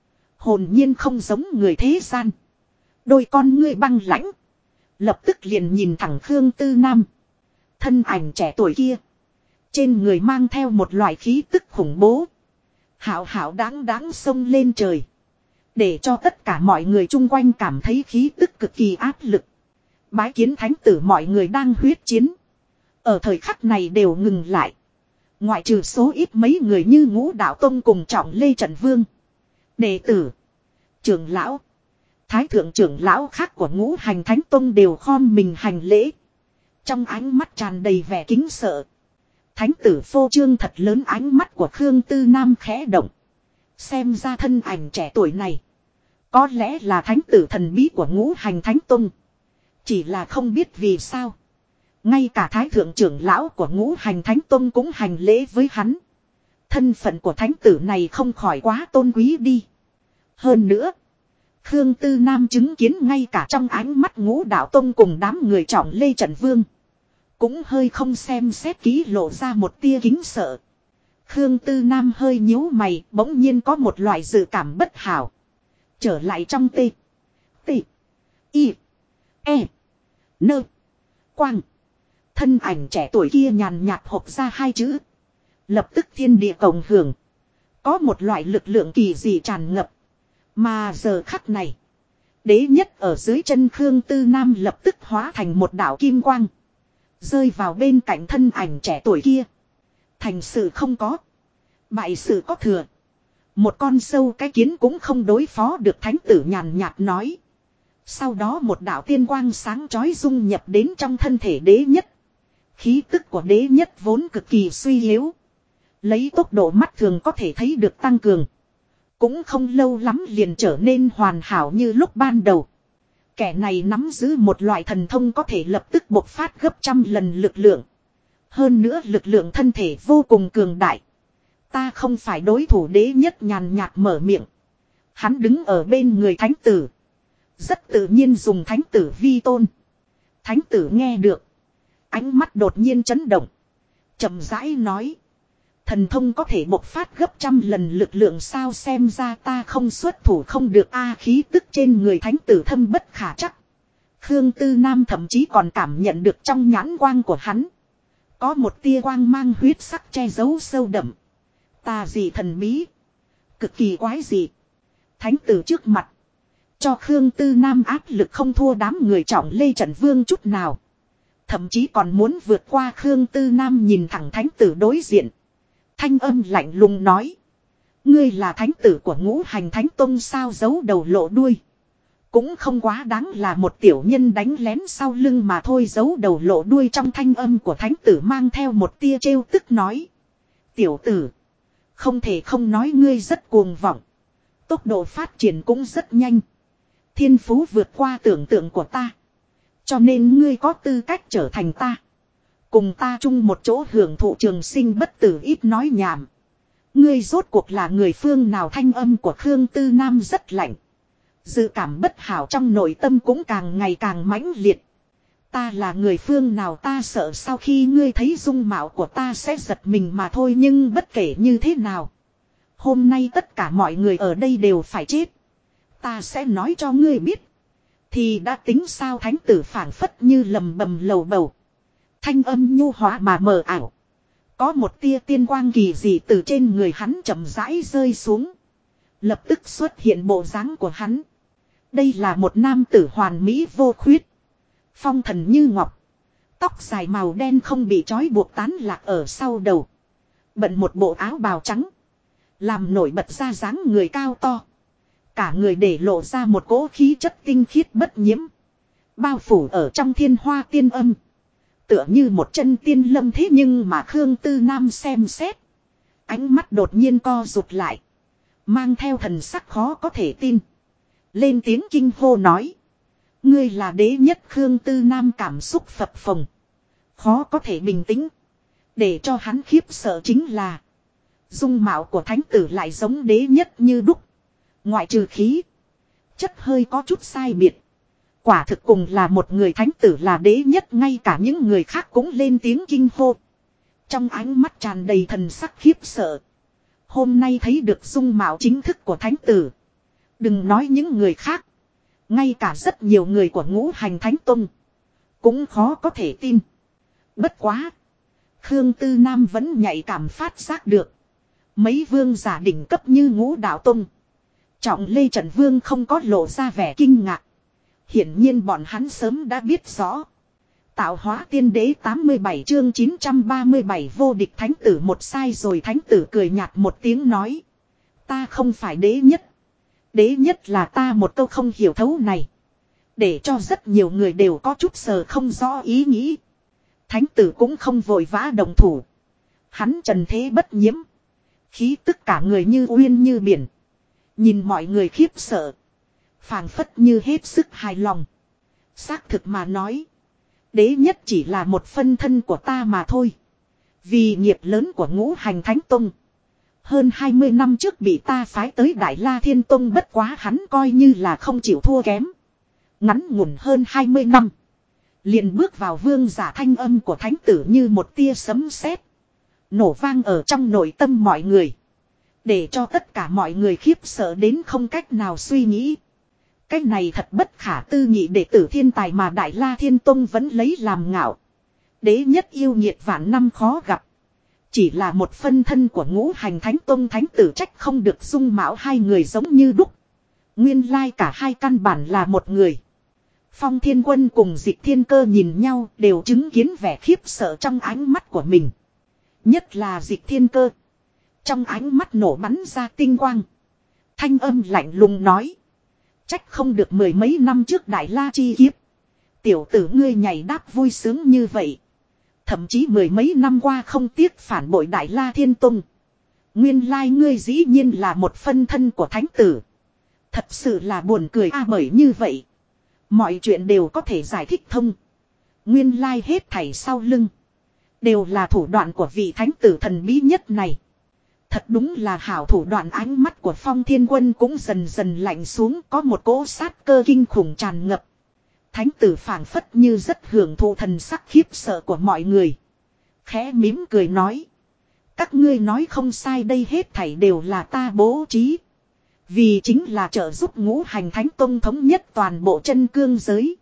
Hồn nhiên không giống người thế gian. Đôi con ngươi băng lãnh. Lập tức liền nhìn thẳng Khương Tư Nam. Thân ảnh trẻ tuổi kia. Trên người mang theo một loại khí tức khủng bố. Hảo hảo đáng đáng xông lên trời. Để cho tất cả mọi người chung quanh cảm thấy khí tức cực kỳ áp lực. Bái kiến thánh tử, mọi người đang huyết chiến. Ở thời khắc này đều ngừng lại. Ngoại trừ số ít mấy người như Ngũ Đạo Tông cùng Trọng Lê Trận Vương. Đệ tử. Trưởng lão. Thái thượng trưởng lão khác của Ngũ Hành Thánh Tông đều khom mình hành lễ. Trong ánh mắt tràn đầy vẻ kính sợ. Thánh tử phô trương thật lớn, ánh mắt của Khương Tư Nam khẽ động. Xem ra thân ảnh trẻ tuổi này. Có lẽ là thánh tử thần bí của Ngũ Hành Thánh Tông. Chỉ là không biết vì sao. Ngay cả thái thượng trưởng lão của Ngũ Hành Thánh Tông cũng hành lễ với hắn. Thân phận của thánh tử này không khỏi quá tôn quý đi. Hơn nữa. Khương Tư Nam chứng kiến ngay cả trong ánh mắt Ngũ Đạo Tông cùng đám người Trọng Lê Trận Vương. Cũng hơi không xem xét kỹ, lộ ra một tia kính sợ. Khương Tư Nam hơi nhíu mày, bỗng nhiên có một loại dự cảm bất hảo. Trở lại trong tê. Tê. Y. E. Nơ. Quang. Thân ảnh trẻ tuổi kia nhàn nhạt hộc ra hai chữ. Lập tức thiên địa cộng hưởng. Có một loại lực lượng kỳ dị tràn ngập. Mà giờ khắc này. Đế nhất ở dưới chân Khương Tư Nam lập tức hóa thành một đạo kim quang. Rơi vào bên cạnh thân ảnh trẻ tuổi kia. Thành sự không có. Bại sự có thừa. Một con sâu cái kiến cũng không đối phó được, thánh tử nhàn nhạt nói. Sau đó một đạo tiên quang sáng chói dung nhập đến trong thân thể đế nhất. Khí tức của đế nhất vốn cực kỳ suy yếu. Lấy tốc độ mắt thường có thể thấy được tăng cường. Cũng không lâu lắm liền trở nên hoàn hảo như lúc ban đầu. Kẻ này nắm giữ một loại thần thông có thể lập tức bộc phát gấp trăm lần lực lượng. Hơn nữa lực lượng thân thể vô cùng cường đại. Ta không phải đối thủ, đế nhất nhàn nhạt mở miệng. Hắn đứng ở bên người thánh tử. Rất tự nhiên dùng thánh tử vi tôn. Thánh tử nghe được. Ánh mắt đột nhiên chấn động. Chậm rãi nói. Thần thông có thể bộc phát gấp trăm lần lực lượng sao, xem ra ta không xuất thủ không được a. Khí tức trên người thánh tử thâm bất khả chắc. Khương Tư Nam thậm chí còn cảm nhận được trong nhãn quang của hắn. Có một tia quang mang huyết sắc che giấu sâu đậm. Tà dị thần bí. Cực kỳ quái dị. Thánh tử trước mặt. Cho Khương Tư Nam áp lực không thua đám người Trọng Lê Trận Vương chút nào. Thậm chí còn muốn vượt qua Khương Tư Nam, nhìn thẳng thánh tử đối diện. Thanh âm lạnh lùng nói. Ngươi là thánh tử của Ngũ Hành Thánh Tông sao, giấu đầu lộ đuôi. Cũng không quá đáng, là một tiểu nhân đánh lén sau lưng mà thôi. Giấu đầu lộ đuôi, trong thanh âm của thánh tử mang theo một tia trêu tức nói. Tiểu tử. Không thể không nói ngươi rất cuồng vọng. Tốc độ phát triển cũng rất nhanh. Thiên phú vượt qua tưởng tượng của ta. Cho nên ngươi có tư cách trở thành ta. Cùng ta chung một chỗ hưởng thụ trường sinh bất tử, ít nói nhảm. Ngươi rốt cuộc là người phương nào, thanh âm của Khương Tư Nam rất lạnh. Dự cảm bất hảo trong nội tâm cũng càng ngày càng mãnh liệt. Ta là người phương nào, ta sợ sau khi ngươi thấy dung mạo của ta sẽ giật mình mà thôi, nhưng bất kể như thế nào. Hôm nay tất cả mọi người ở đây đều phải chết. Ta sẽ nói cho ngươi biết. Thì đã tính sao, thánh tử phảng phất như lầm bầm lầu bầu. Thanh âm nhu hóa mà mờ ảo. Có một tia tiên quang kỳ dị từ trên người hắn chậm rãi rơi xuống. Lập tức xuất hiện bộ dáng của hắn. Đây là một nam tử hoàn mỹ vô khuyết. Phong thần như ngọc. Tóc dài màu đen không bị trói buộc tán lạc ở sau đầu. Bận một bộ áo bào trắng. Làm nổi bật ra dáng người cao to. Cả người để lộ ra một cỗ khí chất tinh khiết bất nhiễm. Bao phủ ở trong thiên hoa tiên âm. Tựa như một chân tiên lâm thế nhưng mà Khương Tư Nam xem xét. Ánh mắt đột nhiên co rụt lại. Mang theo thần sắc khó có thể tin. Lên tiếng kinh hô nói. Ngươi là đế nhất. Khương Tư Nam cảm xúc phập phồng. Khó có thể bình tĩnh. Để cho hắn khiếp sợ chính là. Dung mạo của thánh tử lại giống đế nhất như đúc. Ngoại trừ khí. Chất hơi có chút sai biệt. Quả thực cùng là một người thánh tử là đế nhất. Ngay cả những người khác cũng lên tiếng kinh hô. Trong ánh mắt tràn đầy thần sắc khiếp sợ. Hôm nay thấy được dung mạo chính thức của thánh tử. Đừng nói những người khác. Ngay cả rất nhiều người của ngũ hành thánh tông. Cũng khó có thể tin. Bất quá. Khương Tư Nam vẫn nhạy cảm phát giác được. Mấy vương giả đỉnh cấp như Ngũ Đạo Tông. Trọng Lê Trần Vương không có lộ ra vẻ kinh ngạc. Hiển nhiên bọn hắn sớm đã biết rõ. Tạo hóa tiên đế 87 chương 937 vô địch thánh tử một sai rồi. Thánh tử cười nhạt một tiếng nói. Ta không phải đế nhất. Đế nhất là ta. Một câu không hiểu thấu này. Để cho rất nhiều người đều có chút sờ không rõ ý nghĩ. Thánh tử cũng không vội vã động thủ. Hắn trần thế bất nhiễm. Khí tức cả người như uyên như biển. Nhìn mọi người khiếp sợ. Phảng phất như hết sức hài lòng. Xác thực mà nói. Đế nhất chỉ là một phân thân của ta mà thôi. Vì nghiệp lớn của ngũ hành thánh tông. Hơn 20 năm trước bị ta phái tới Đại La Thiên Tông, bất quá hắn coi như là không chịu thua kém. Ngắn ngủn hơn 20 năm. Liền bước vào vương giả. Thanh âm của thánh tử như một tia sấm sét, nổ vang ở trong nội tâm mọi người. Để cho tất cả mọi người khiếp sợ đến không cách nào suy nghĩ. Cái này thật bất khả tư nghị, đệ tử thiên tài mà Đại La Thiên Tông vẫn lấy làm ngạo. Đế nhất yêu nghiệt vạn năm khó gặp. Chỉ là một phân thân của ngũ hành thánh tông. Thánh tử trách không được dung mạo hai người giống như đúc. Nguyên lai cả hai căn bản là một người. Phong Thiên Quân cùng Dịch Thiên Cơ nhìn nhau đều chứng kiến vẻ khiếp sợ trong ánh mắt của mình. Nhất là Dịch Thiên Cơ. Trong ánh mắt nổ bắn ra tinh quang. Thanh âm lạnh lùng nói. Trách không được mười mấy năm trước Đại La chi kiếp. Tiểu tử ngươi nhảy đáp vui sướng như vậy. Thậm chí mười mấy năm qua không tiếc phản bội Đại La Thiên Tông. Nguyên lai ngươi dĩ nhiên là một phân thân của thánh tử. Thật sự là buồn cười bởi như vậy. Mọi chuyện đều có thể giải thích thông. Nguyên lai hết thảy sau lưng. Đều là thủ đoạn của vị thánh tử thần bí nhất này. Thật đúng là hảo thủ đoạn. Ánh mắt của Phong Thiên Quân cũng dần dần lạnh xuống. Có một cỗ sát cơ kinh khủng tràn ngập. Thánh tử phảng phất như rất hưởng thụ thần sắc khiếp sợ của mọi người. Khẽ mỉm cười nói. Các ngươi nói không sai, đây hết thảy đều là ta bố trí. Vì chính là trợ giúp ngũ hành thánh tông thống nhất toàn bộ chân cương giới.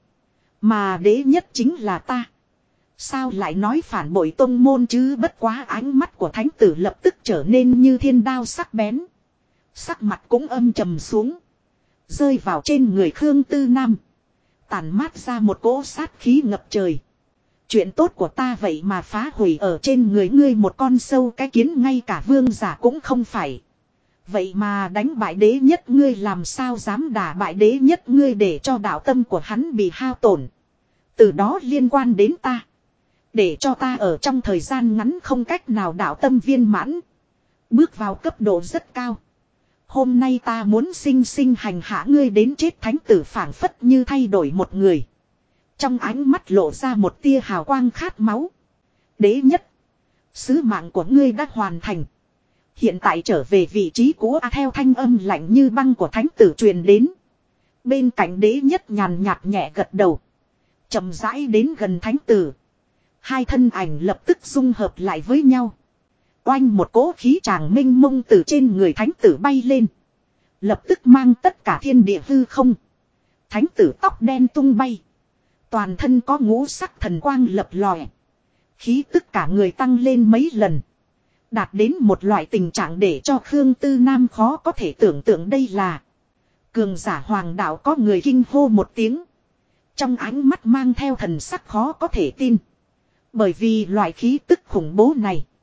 Mà đế nhất chính là ta. Sao lại nói phản bội tông môn chứ? Bất quá ánh mắt của thánh tử lập tức trở nên như thiên đao sắc bén. Sắc mặt cũng âm trầm xuống. Rơi vào trên người Khương Tư Nam. Tàn mát ra một cỗ sát khí ngập trời. Chuyện tốt của ta vậy mà phá hủy ở trên người ngươi. Một con sâu cái kiến ngay cả vương giả cũng không phải. Vậy mà đánh bại đế nhất, ngươi làm sao dám đả bại đế nhất? Ngươi để cho đạo tâm của hắn bị hao tổn. Từ đó liên quan đến ta. Để cho ta ở trong thời gian ngắn không cách nào đạo tâm viên mãn. Bước vào cấp độ rất cao. Hôm nay ta muốn sinh sinh hành hạ ngươi đến chết. Thánh tử phảng phất như thay đổi một người. Trong ánh mắt lộ ra một tia hào quang khát máu. Đế nhất, sứ mạng của ngươi đã hoàn thành. Hiện tại trở về vị trí của theo thanh âm lạnh như băng của thánh tử truyền đến. Bên cạnh đế nhất nhàn nhạt nhẹ gật đầu. Chậm rãi đến gần thánh tử. Hai thân ảnh lập tức dung hợp lại với nhau. Oanh, một cỗ khí tràng minh mông từ trên người thánh tử bay lên. Lập tức mang tất cả thiên địa hư không. Thánh tử tóc đen tung bay. Toàn thân có ngũ sắc thần quang lập lòe. Khí tức cả người tăng lên mấy lần. Đạt đến một loại tình trạng để cho Khương Tư Nam khó có thể tưởng tượng đây là. Cường giả hoàng đạo. Có người kinh hô một tiếng. Trong ánh mắt mang theo thần sắc khó có thể tin. Bởi vì loại khí tức khủng bố này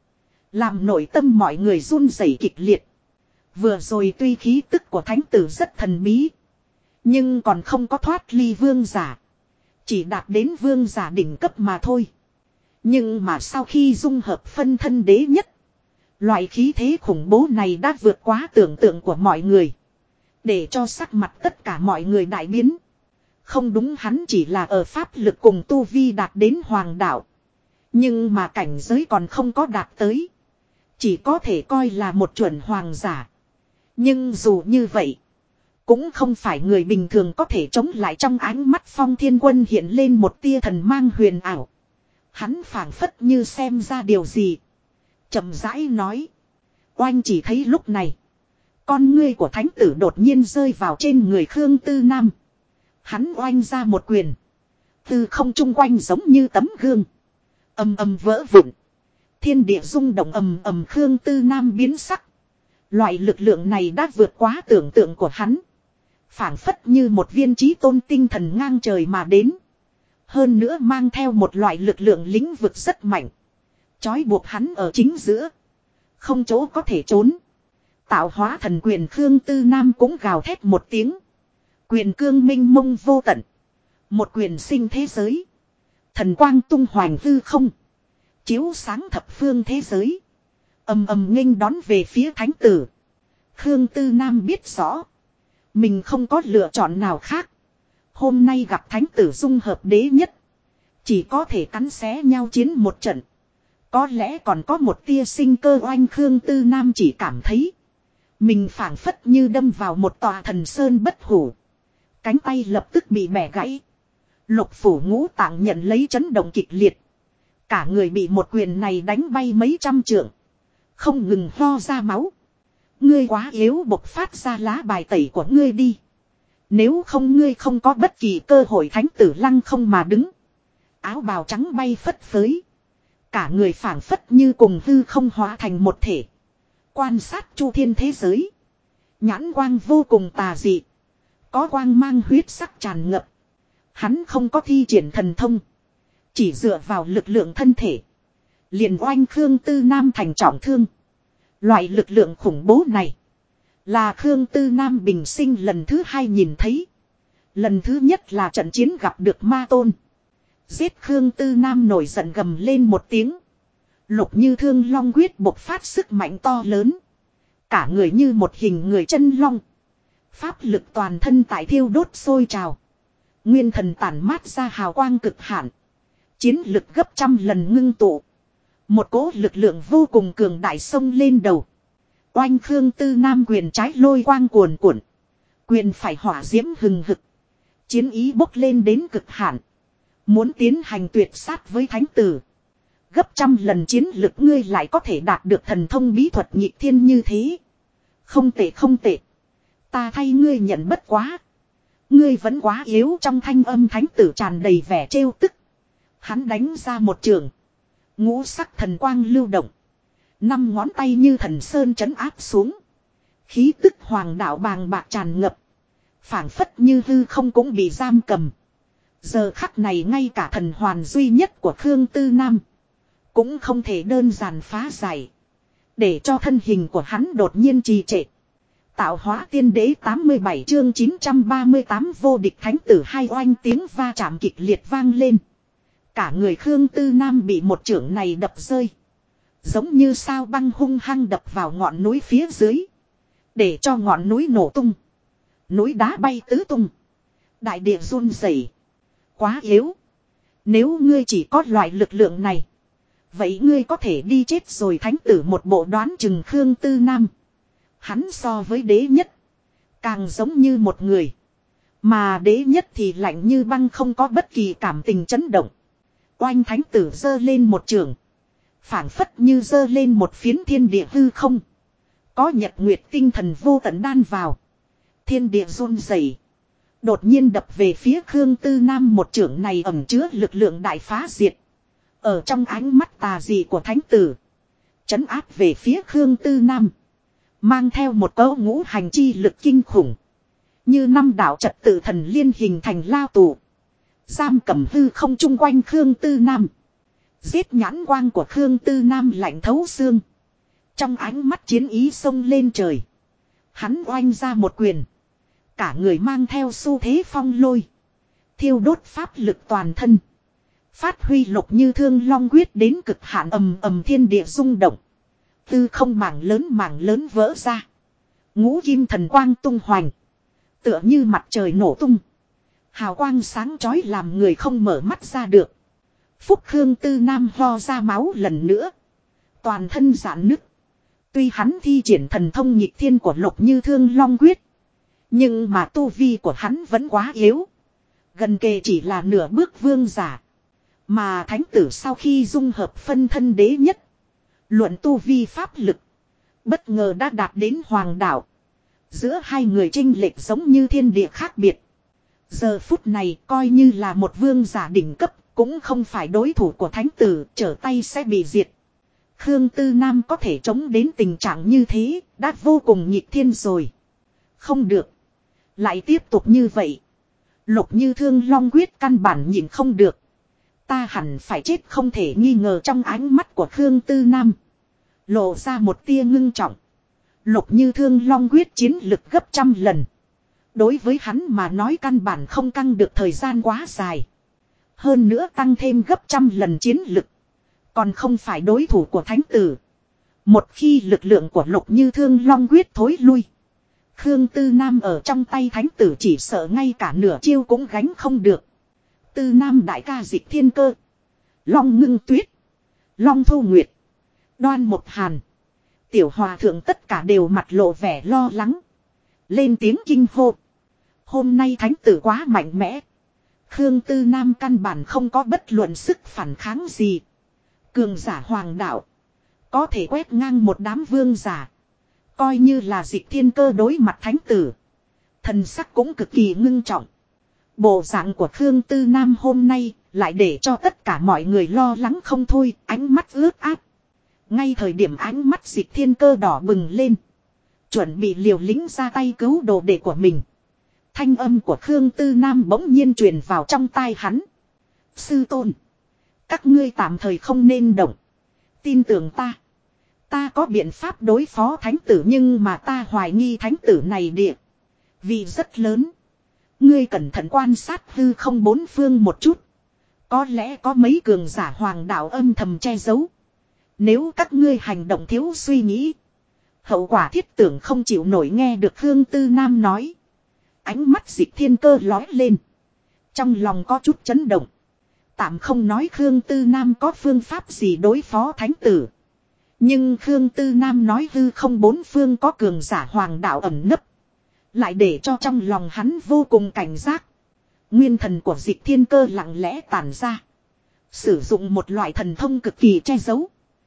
Làm nội tâm mọi người run rẩy kịch liệt. Vừa rồi tuy khí tức của thánh tử rất thần bí. Nhưng còn không có thoát ly vương giả. Chỉ đạt đến vương giả đỉnh cấp mà thôi. Nhưng mà sau khi dung hợp phân thân đế nhất. Loại khí thế khủng bố này đã vượt quá tưởng tượng của mọi người. Để cho sắc mặt tất cả mọi người đại biến. Không đúng, hắn chỉ là ở pháp lực cùng tu vi đạt đến hoàng đạo. Nhưng mà cảnh giới còn không có đạt tới. Chỉ có thể coi là một chuẩn hoàng giả. Nhưng dù như vậy. Cũng không phải người bình thường có thể chống lại. Trong ánh mắt Phong Thiên Quân hiện lên một tia thần mang huyền ảo. Hắn phảng phất như xem ra điều gì. Chậm rãi nói. Oanh, chỉ thấy lúc này. Con ngươi của thánh tử đột nhiên rơi vào trên người Khương Tư Nam. Hắn oanh ra một quyền. Từ không trung quanh giống như tấm gương. Ầm ầm vỡ vụn. Thiên địa rung động ầm ầm. Khương Tư Nam biến sắc. Loại lực lượng này đã vượt quá tưởng tượng của hắn. Phảng phất như một viên chí tôn tinh thần ngang trời mà đến. Hơn nữa mang theo một loại lực lượng lĩnh vực rất mạnh. Chói buộc hắn ở chính giữa. Không chỗ có thể trốn. Tạo hóa thần quyền Khương Tư Nam cũng gào thét một tiếng. Quyền cương minh mông vô tận. Một quyền sinh thế giới. Thần quang tung hoành hư không. Chiếu sáng thập phương thế giới. Ầm ầm nghênh đón về phía thánh tử. Khương Tư Nam biết rõ. Mình không có lựa chọn nào khác. Hôm nay gặp thánh tử dung hợp đế nhất. Chỉ có thể cắn xé nhau chiến một trận. Có lẽ còn có một tia sinh cơ. Oanh, Khương Tư Nam chỉ cảm thấy. Mình phảng phất như đâm vào một tòa thần sơn bất hủ. Cánh tay lập tức bị bẻ gãy. Lục phủ ngũ tạng nhận lấy chấn động kịch liệt. Cả người bị một quyền này đánh bay mấy trăm trượng. Không ngừng ho ra máu. Ngươi quá yếu, bộc phát ra lá bài tẩy của ngươi đi. Nếu không ngươi không có bất kỳ cơ hội. Thánh tử lăng không mà đứng. Áo bào trắng bay phất phới. Cả người phảng phất như cùng hư không hóa thành một thể. Quan sát chu thiên thế giới. Nhãn quang vô cùng tà dị. Có quang mang huyết sắc tràn ngập. Hắn không có thi triển thần thông. Chỉ dựa vào lực lượng thân thể. Liền oanh Khương Tư Nam thành trọng thương. Loại lực lượng khủng bố này. Là Khương Tư Nam bình sinh lần thứ hai nhìn thấy. Lần thứ nhất là trận chiến gặp được ma tôn. Giết Khương Tư Nam nổi giận gầm lên một tiếng. Lục như thương long quyết bộc phát sức mạnh to lớn. Cả người như một hình người chân long. Pháp lực toàn thân tại thiêu đốt sôi trào. Nguyên thần tản mát ra hào quang cực hạn. Chiến lực gấp trăm lần ngưng tụ. Một cỗ lực lượng vô cùng cường đại xông lên đầu. Oanh, Khương Tư Nam quyền trái lôi quang cuồn cuộn. Quyền phải hỏa diễm hừng hực. Chiến ý bốc lên đến cực hạn. Muốn tiến hành tuyệt sát với thánh tử. Gấp trăm lần chiến lực ngươi lại có thể đạt được thần thông bí thuật nhị thiên như thế. Không tệ không tệ. Ta thay ngươi nhận bất quá. Ngươi vẫn quá yếu. Trong thanh âm thánh tử tràn đầy vẻ trêu tức. Hắn đánh ra một trường. Ngũ sắc thần quang lưu động. 5 ngón tay như thần sơn trấn áp xuống. Khí tức hoàng đạo bàng bạc tràn ngập. Phảng phất như hư không cũng bị giam cầm. Giờ khắc này ngay cả thần hoàn duy nhất của Khương Tư Nam. Cũng không thể đơn giản phá giải. Để cho thân hình của hắn đột nhiên trì trệ. Tạo hóa tiên đế 87 chương 938 vô địch thánh tử hai oanh tiếng va chạm kịch liệt vang lên. Cả người Khương Tư Nam bị một chưởng này đập rơi. Giống như sao băng hung hăng đập vào ngọn núi phía dưới. Để cho ngọn núi nổ tung. Núi đá bay tứ tung. Đại địa run rẩy. Quá yếu. Nếu ngươi chỉ có loại lực lượng này. Vậy ngươi có thể đi chết rồi. Thánh tử một bộ đoán chừng Khương Tư Nam. Hắn so với đế nhất. Càng giống như một người. Mà đế nhất thì lạnh như băng, không có bất kỳ cảm tình chấn động. Oanh, thánh tử giơ lên một trường. Phảng phất như giơ lên một phiến thiên địa hư không. Có nhật nguyệt tinh thần vô tận đan vào. Thiên địa run rẩy. Đột nhiên đập về phía Khương Tư Nam, một chưởng này ẩn chứa lực lượng đại phá diệt. Ở trong ánh mắt tà dị của thánh tử. Trấn áp về phía Khương Tư Nam. Mang theo một cấu ngũ hành chi lực kinh khủng. Như 5 đạo trật tự thần liên hình thành lao tù. Giam cầm hư không chung quanh Khương Tư Nam. Giết nhãn quang của Khương Tư Nam lạnh thấu xương. Trong ánh mắt chiến ý xông lên trời. Hắn oanh ra một quyền. Cả người mang theo xu thế phong lôi. Thiêu đốt pháp lực toàn thân. Phát huy Lục Như Thương long quyết đến cực hạn, ầm ầm thiên địa rung động. Tư không mảng lớn vỡ ra. Ngũ kim thần quang tung hoành. Tựa như mặt trời nổ tung. Hào quang sáng chói làm người không mở mắt ra được. Phúc Khương Tư Nam ho ra máu lần nữa. Toàn thân rạn nứt. Tuy hắn thi triển thần thông nhịp thiên của Lục Như Thương long quyết. Nhưng mà tu vi của hắn vẫn quá yếu. Gần kề chỉ là nửa bước vương giả. Mà thánh tử sau khi dung hợp phân thân đế nhất. Luận tu vi pháp lực. Bất ngờ đã đạt đến hoàng đạo. Giữa hai người chênh lệch giống như thiên địa khác biệt. Giờ phút này coi như là một vương giả đỉnh cấp. Cũng không phải đối thủ của thánh tử, trở tay sẽ bị diệt. Khương Tư Nam có thể chống đến tình trạng như thế, đã vô cùng nhịp thiên rồi. Không được. Lại tiếp tục như vậy. Lục Như Thương long quyết căn bản nhịn không được. Ta hẳn phải chết không thể nghi ngờ, trong ánh mắt của Khương Tư Nam. Lộ ra một tia ngưng trọng. Lục Như Thương long quyết chiến lực gấp trăm lần. Đối với hắn mà nói căn bản không căng được thời gian quá dài. Hơn nữa tăng thêm gấp trăm lần chiến lực. Còn không phải đối thủ của thánh tử. Một khi lực lượng của Lục Như Thương long quyết thối lui. Khương Tư Nam ở trong tay thánh tử chỉ sợ ngay cả nửa chiêu cũng gánh không được. Tư Nam đại ca Dịch Thiên Cơ. Long Ngưng Tuyết. Long Thu Nguyệt. Đoan Một Hàn. Tiểu Hòa Thượng tất cả đều mặt lộ vẻ lo lắng. Lên tiếng kinh hô. Hôm nay thánh tử quá mạnh mẽ. Khương Tư Nam căn bản không có bất luận sức phản kháng gì. Cường giả hoàng đạo. Có thể quét ngang một đám vương giả. Coi như là Dịch Thiên Cơ đối mặt thánh tử. Thần sắc cũng cực kỳ ngưng trọng. Bộ dạng của Khương Tư Nam hôm nay lại để cho tất cả mọi người lo lắng không thôi, ánh mắt ướt át. Ngay thời điểm ánh mắt Dịch Thiên Cơ đỏ bừng lên. Chuẩn bị liều lĩnh ra tay cứu đồ đệ của mình. Thanh âm của Khương Tư Nam bỗng nhiên truyền vào trong tai hắn. Sư tôn. Các ngươi tạm thời không nên động. Tin tưởng ta. Ta có biện pháp đối phó thánh tử, nhưng mà ta hoài nghi thánh tử này địa. Vì rất lớn. Ngươi cẩn thận quan sát hư không bốn phương một chút. Có lẽ có mấy cường giả hoàng đạo âm thầm che giấu. Nếu các ngươi hành động thiếu suy nghĩ. Hậu quả thiết tưởng không chịu nổi, nghe được Khương Tư Nam nói. Ánh mắt Dịch Thiên Cơ lói lên. Trong lòng có chút chấn động. Tạm không nói Khương Tư Nam có phương pháp gì đối phó thánh tử. Nhưng Khương Tư Nam nói hư không bốn phương có cường giả hoàng đạo ẩn nấp. Lại để cho trong lòng hắn vô cùng cảnh giác. Nguyên thần của Dịch Thiên Cơ lặng lẽ tản ra. Sử dụng một loại thần thông cực kỳ che giấu.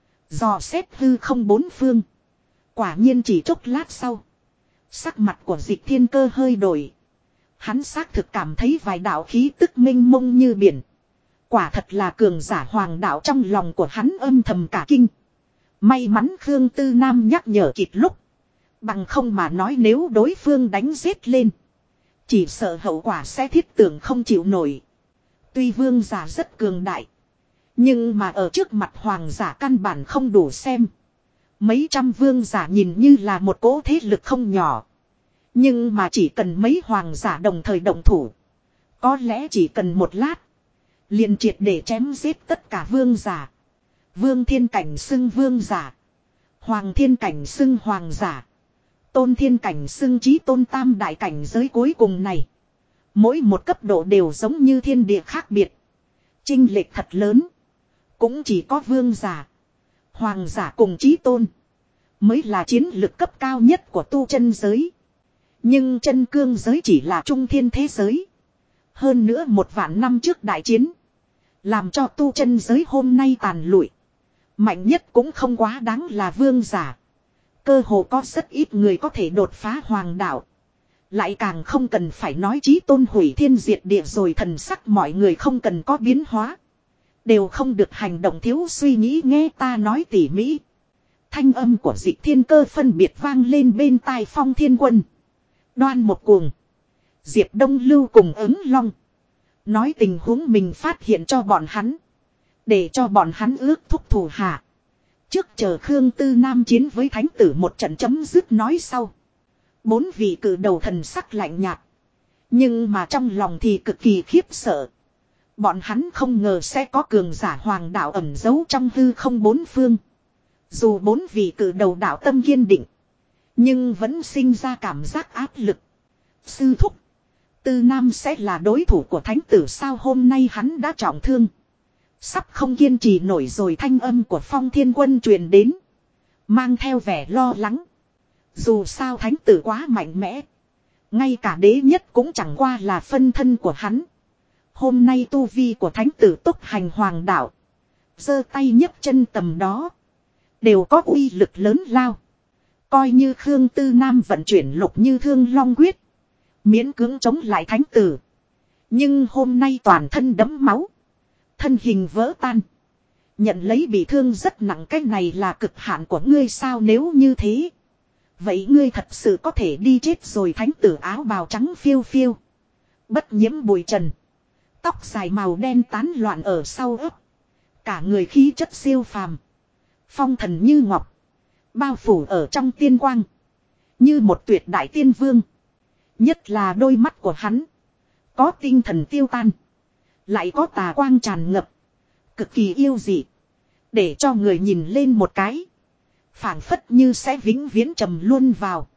Dò xét hư không bốn phương. Quả nhiên chỉ chốc lát sau. Sắc mặt của Dịch Thiên Cơ hơi đổi. Hắn xác thực cảm thấy vài đạo khí tức mênh mông như biển. Quả thật là cường giả hoàng đạo, trong lòng của hắn âm thầm cả kinh. May mắn Khương Tư Nam nhắc nhở kịp lúc. Bằng không mà nói nếu đối phương đánh giết lên. Chỉ sợ hậu quả sẽ thiết tưởng không chịu nổi. Tuy vương giả rất cường đại. Nhưng mà ở trước mặt hoàng giả căn bản không đủ xem. Mấy trăm vương giả nhìn như là một cỗ thế lực không nhỏ. Nhưng mà chỉ cần mấy hoàng giả đồng thời động thủ. Có lẽ chỉ cần một lát. Liền triệt để chém giết tất cả vương giả. Vương thiên cảnh xưng vương giả. Hoàng thiên cảnh xưng hoàng giả. Tôn thiên cảnh xưng chí tôn, tam đại cảnh giới cuối cùng này. Mỗi một cấp độ đều giống như thiên địa khác biệt. Chênh lệch thật lớn. Cũng chỉ có vương giả, hoàng giả cùng chí tôn mới là chiến lực cấp cao nhất của tu chân giới. Nhưng chân cương giới chỉ là trung thiên thế giới. Hơn nữa 1.000 năm trước đại chiến. Làm cho tu chân giới hôm nay tàn lụi. Mạnh nhất cũng không quá đáng là vương giả. Cơ hồ có rất ít người có thể đột phá hoàng đạo. Lại càng không cần phải nói chí tôn hủy thiên diệt địa rồi, thần sắc mọi người không cần có biến hóa. Đều không được hành động thiếu suy nghĩ, nghe ta nói tỉ mỉ. Thanh âm của Dịch Thiên Cơ phân biệt vang lên bên tai Phong Thiên Quân, Đoan Một Cuồng, Diệp Đông Lưu cùng Ứng Long. Nói tình huống mình phát hiện cho bọn hắn. Để cho bọn hắn ước thúc thủ hạ. Trước chờ Khương Tư Nam chiến với thánh tử một trận chấm dứt nói sau. 4 vị cử đầu thần sắc lạnh nhạt. Nhưng mà trong lòng thì cực kỳ khiếp sợ. Bọn hắn không ngờ sẽ có cường giả hoàng đạo ẩn giấu trong hư không 4 phương. Dù 4 vị cử đầu đạo tâm kiên định. Nhưng vẫn sinh ra cảm giác áp lực. Sư thúc. Tư Nam sẽ là đối thủ của thánh tử sao, hôm nay hắn đã trọng thương. Sắp không kiên trì nổi rồi, thanh âm của Phong Thiên Quân truyền đến. Mang theo vẻ lo lắng. Dù sao thánh tử quá mạnh mẽ. Ngay cả đế nhất cũng chẳng qua là phân thân của hắn. Hôm nay tu vi của thánh tử tốc hành hoàng đạo. Giơ tay nhấc chân tầm đó. Đều có uy lực lớn lao. Coi như Khương Tư Nam vận chuyển Lục Như Thương Long Quyết. Miễn cưỡng chống lại thánh tử. Nhưng hôm nay toàn thân đẫm máu. Thân hình vỡ tan. Nhận lấy bị thương rất nặng, cái này là cực hạn của ngươi sao, nếu như thế. Vậy ngươi thật sự có thể đi chết rồi. Thánh tử áo bào trắng phiêu phiêu. Bất nhiễm bụi trần. Tóc dài màu đen tán loạn ở sau ấp. Cả người khí chất siêu phàm. Phong thần như ngọc. Bao phủ ở trong tiên quang. Như một tuyệt đại tiên vương. Nhất là đôi mắt của hắn. Có tinh thần tiêu tan. Lại có tà quang tràn ngập. Cực kỳ yêu dị. Để cho người nhìn lên một cái. Phảng phất như sẽ vĩnh viễn trầm luôn vào.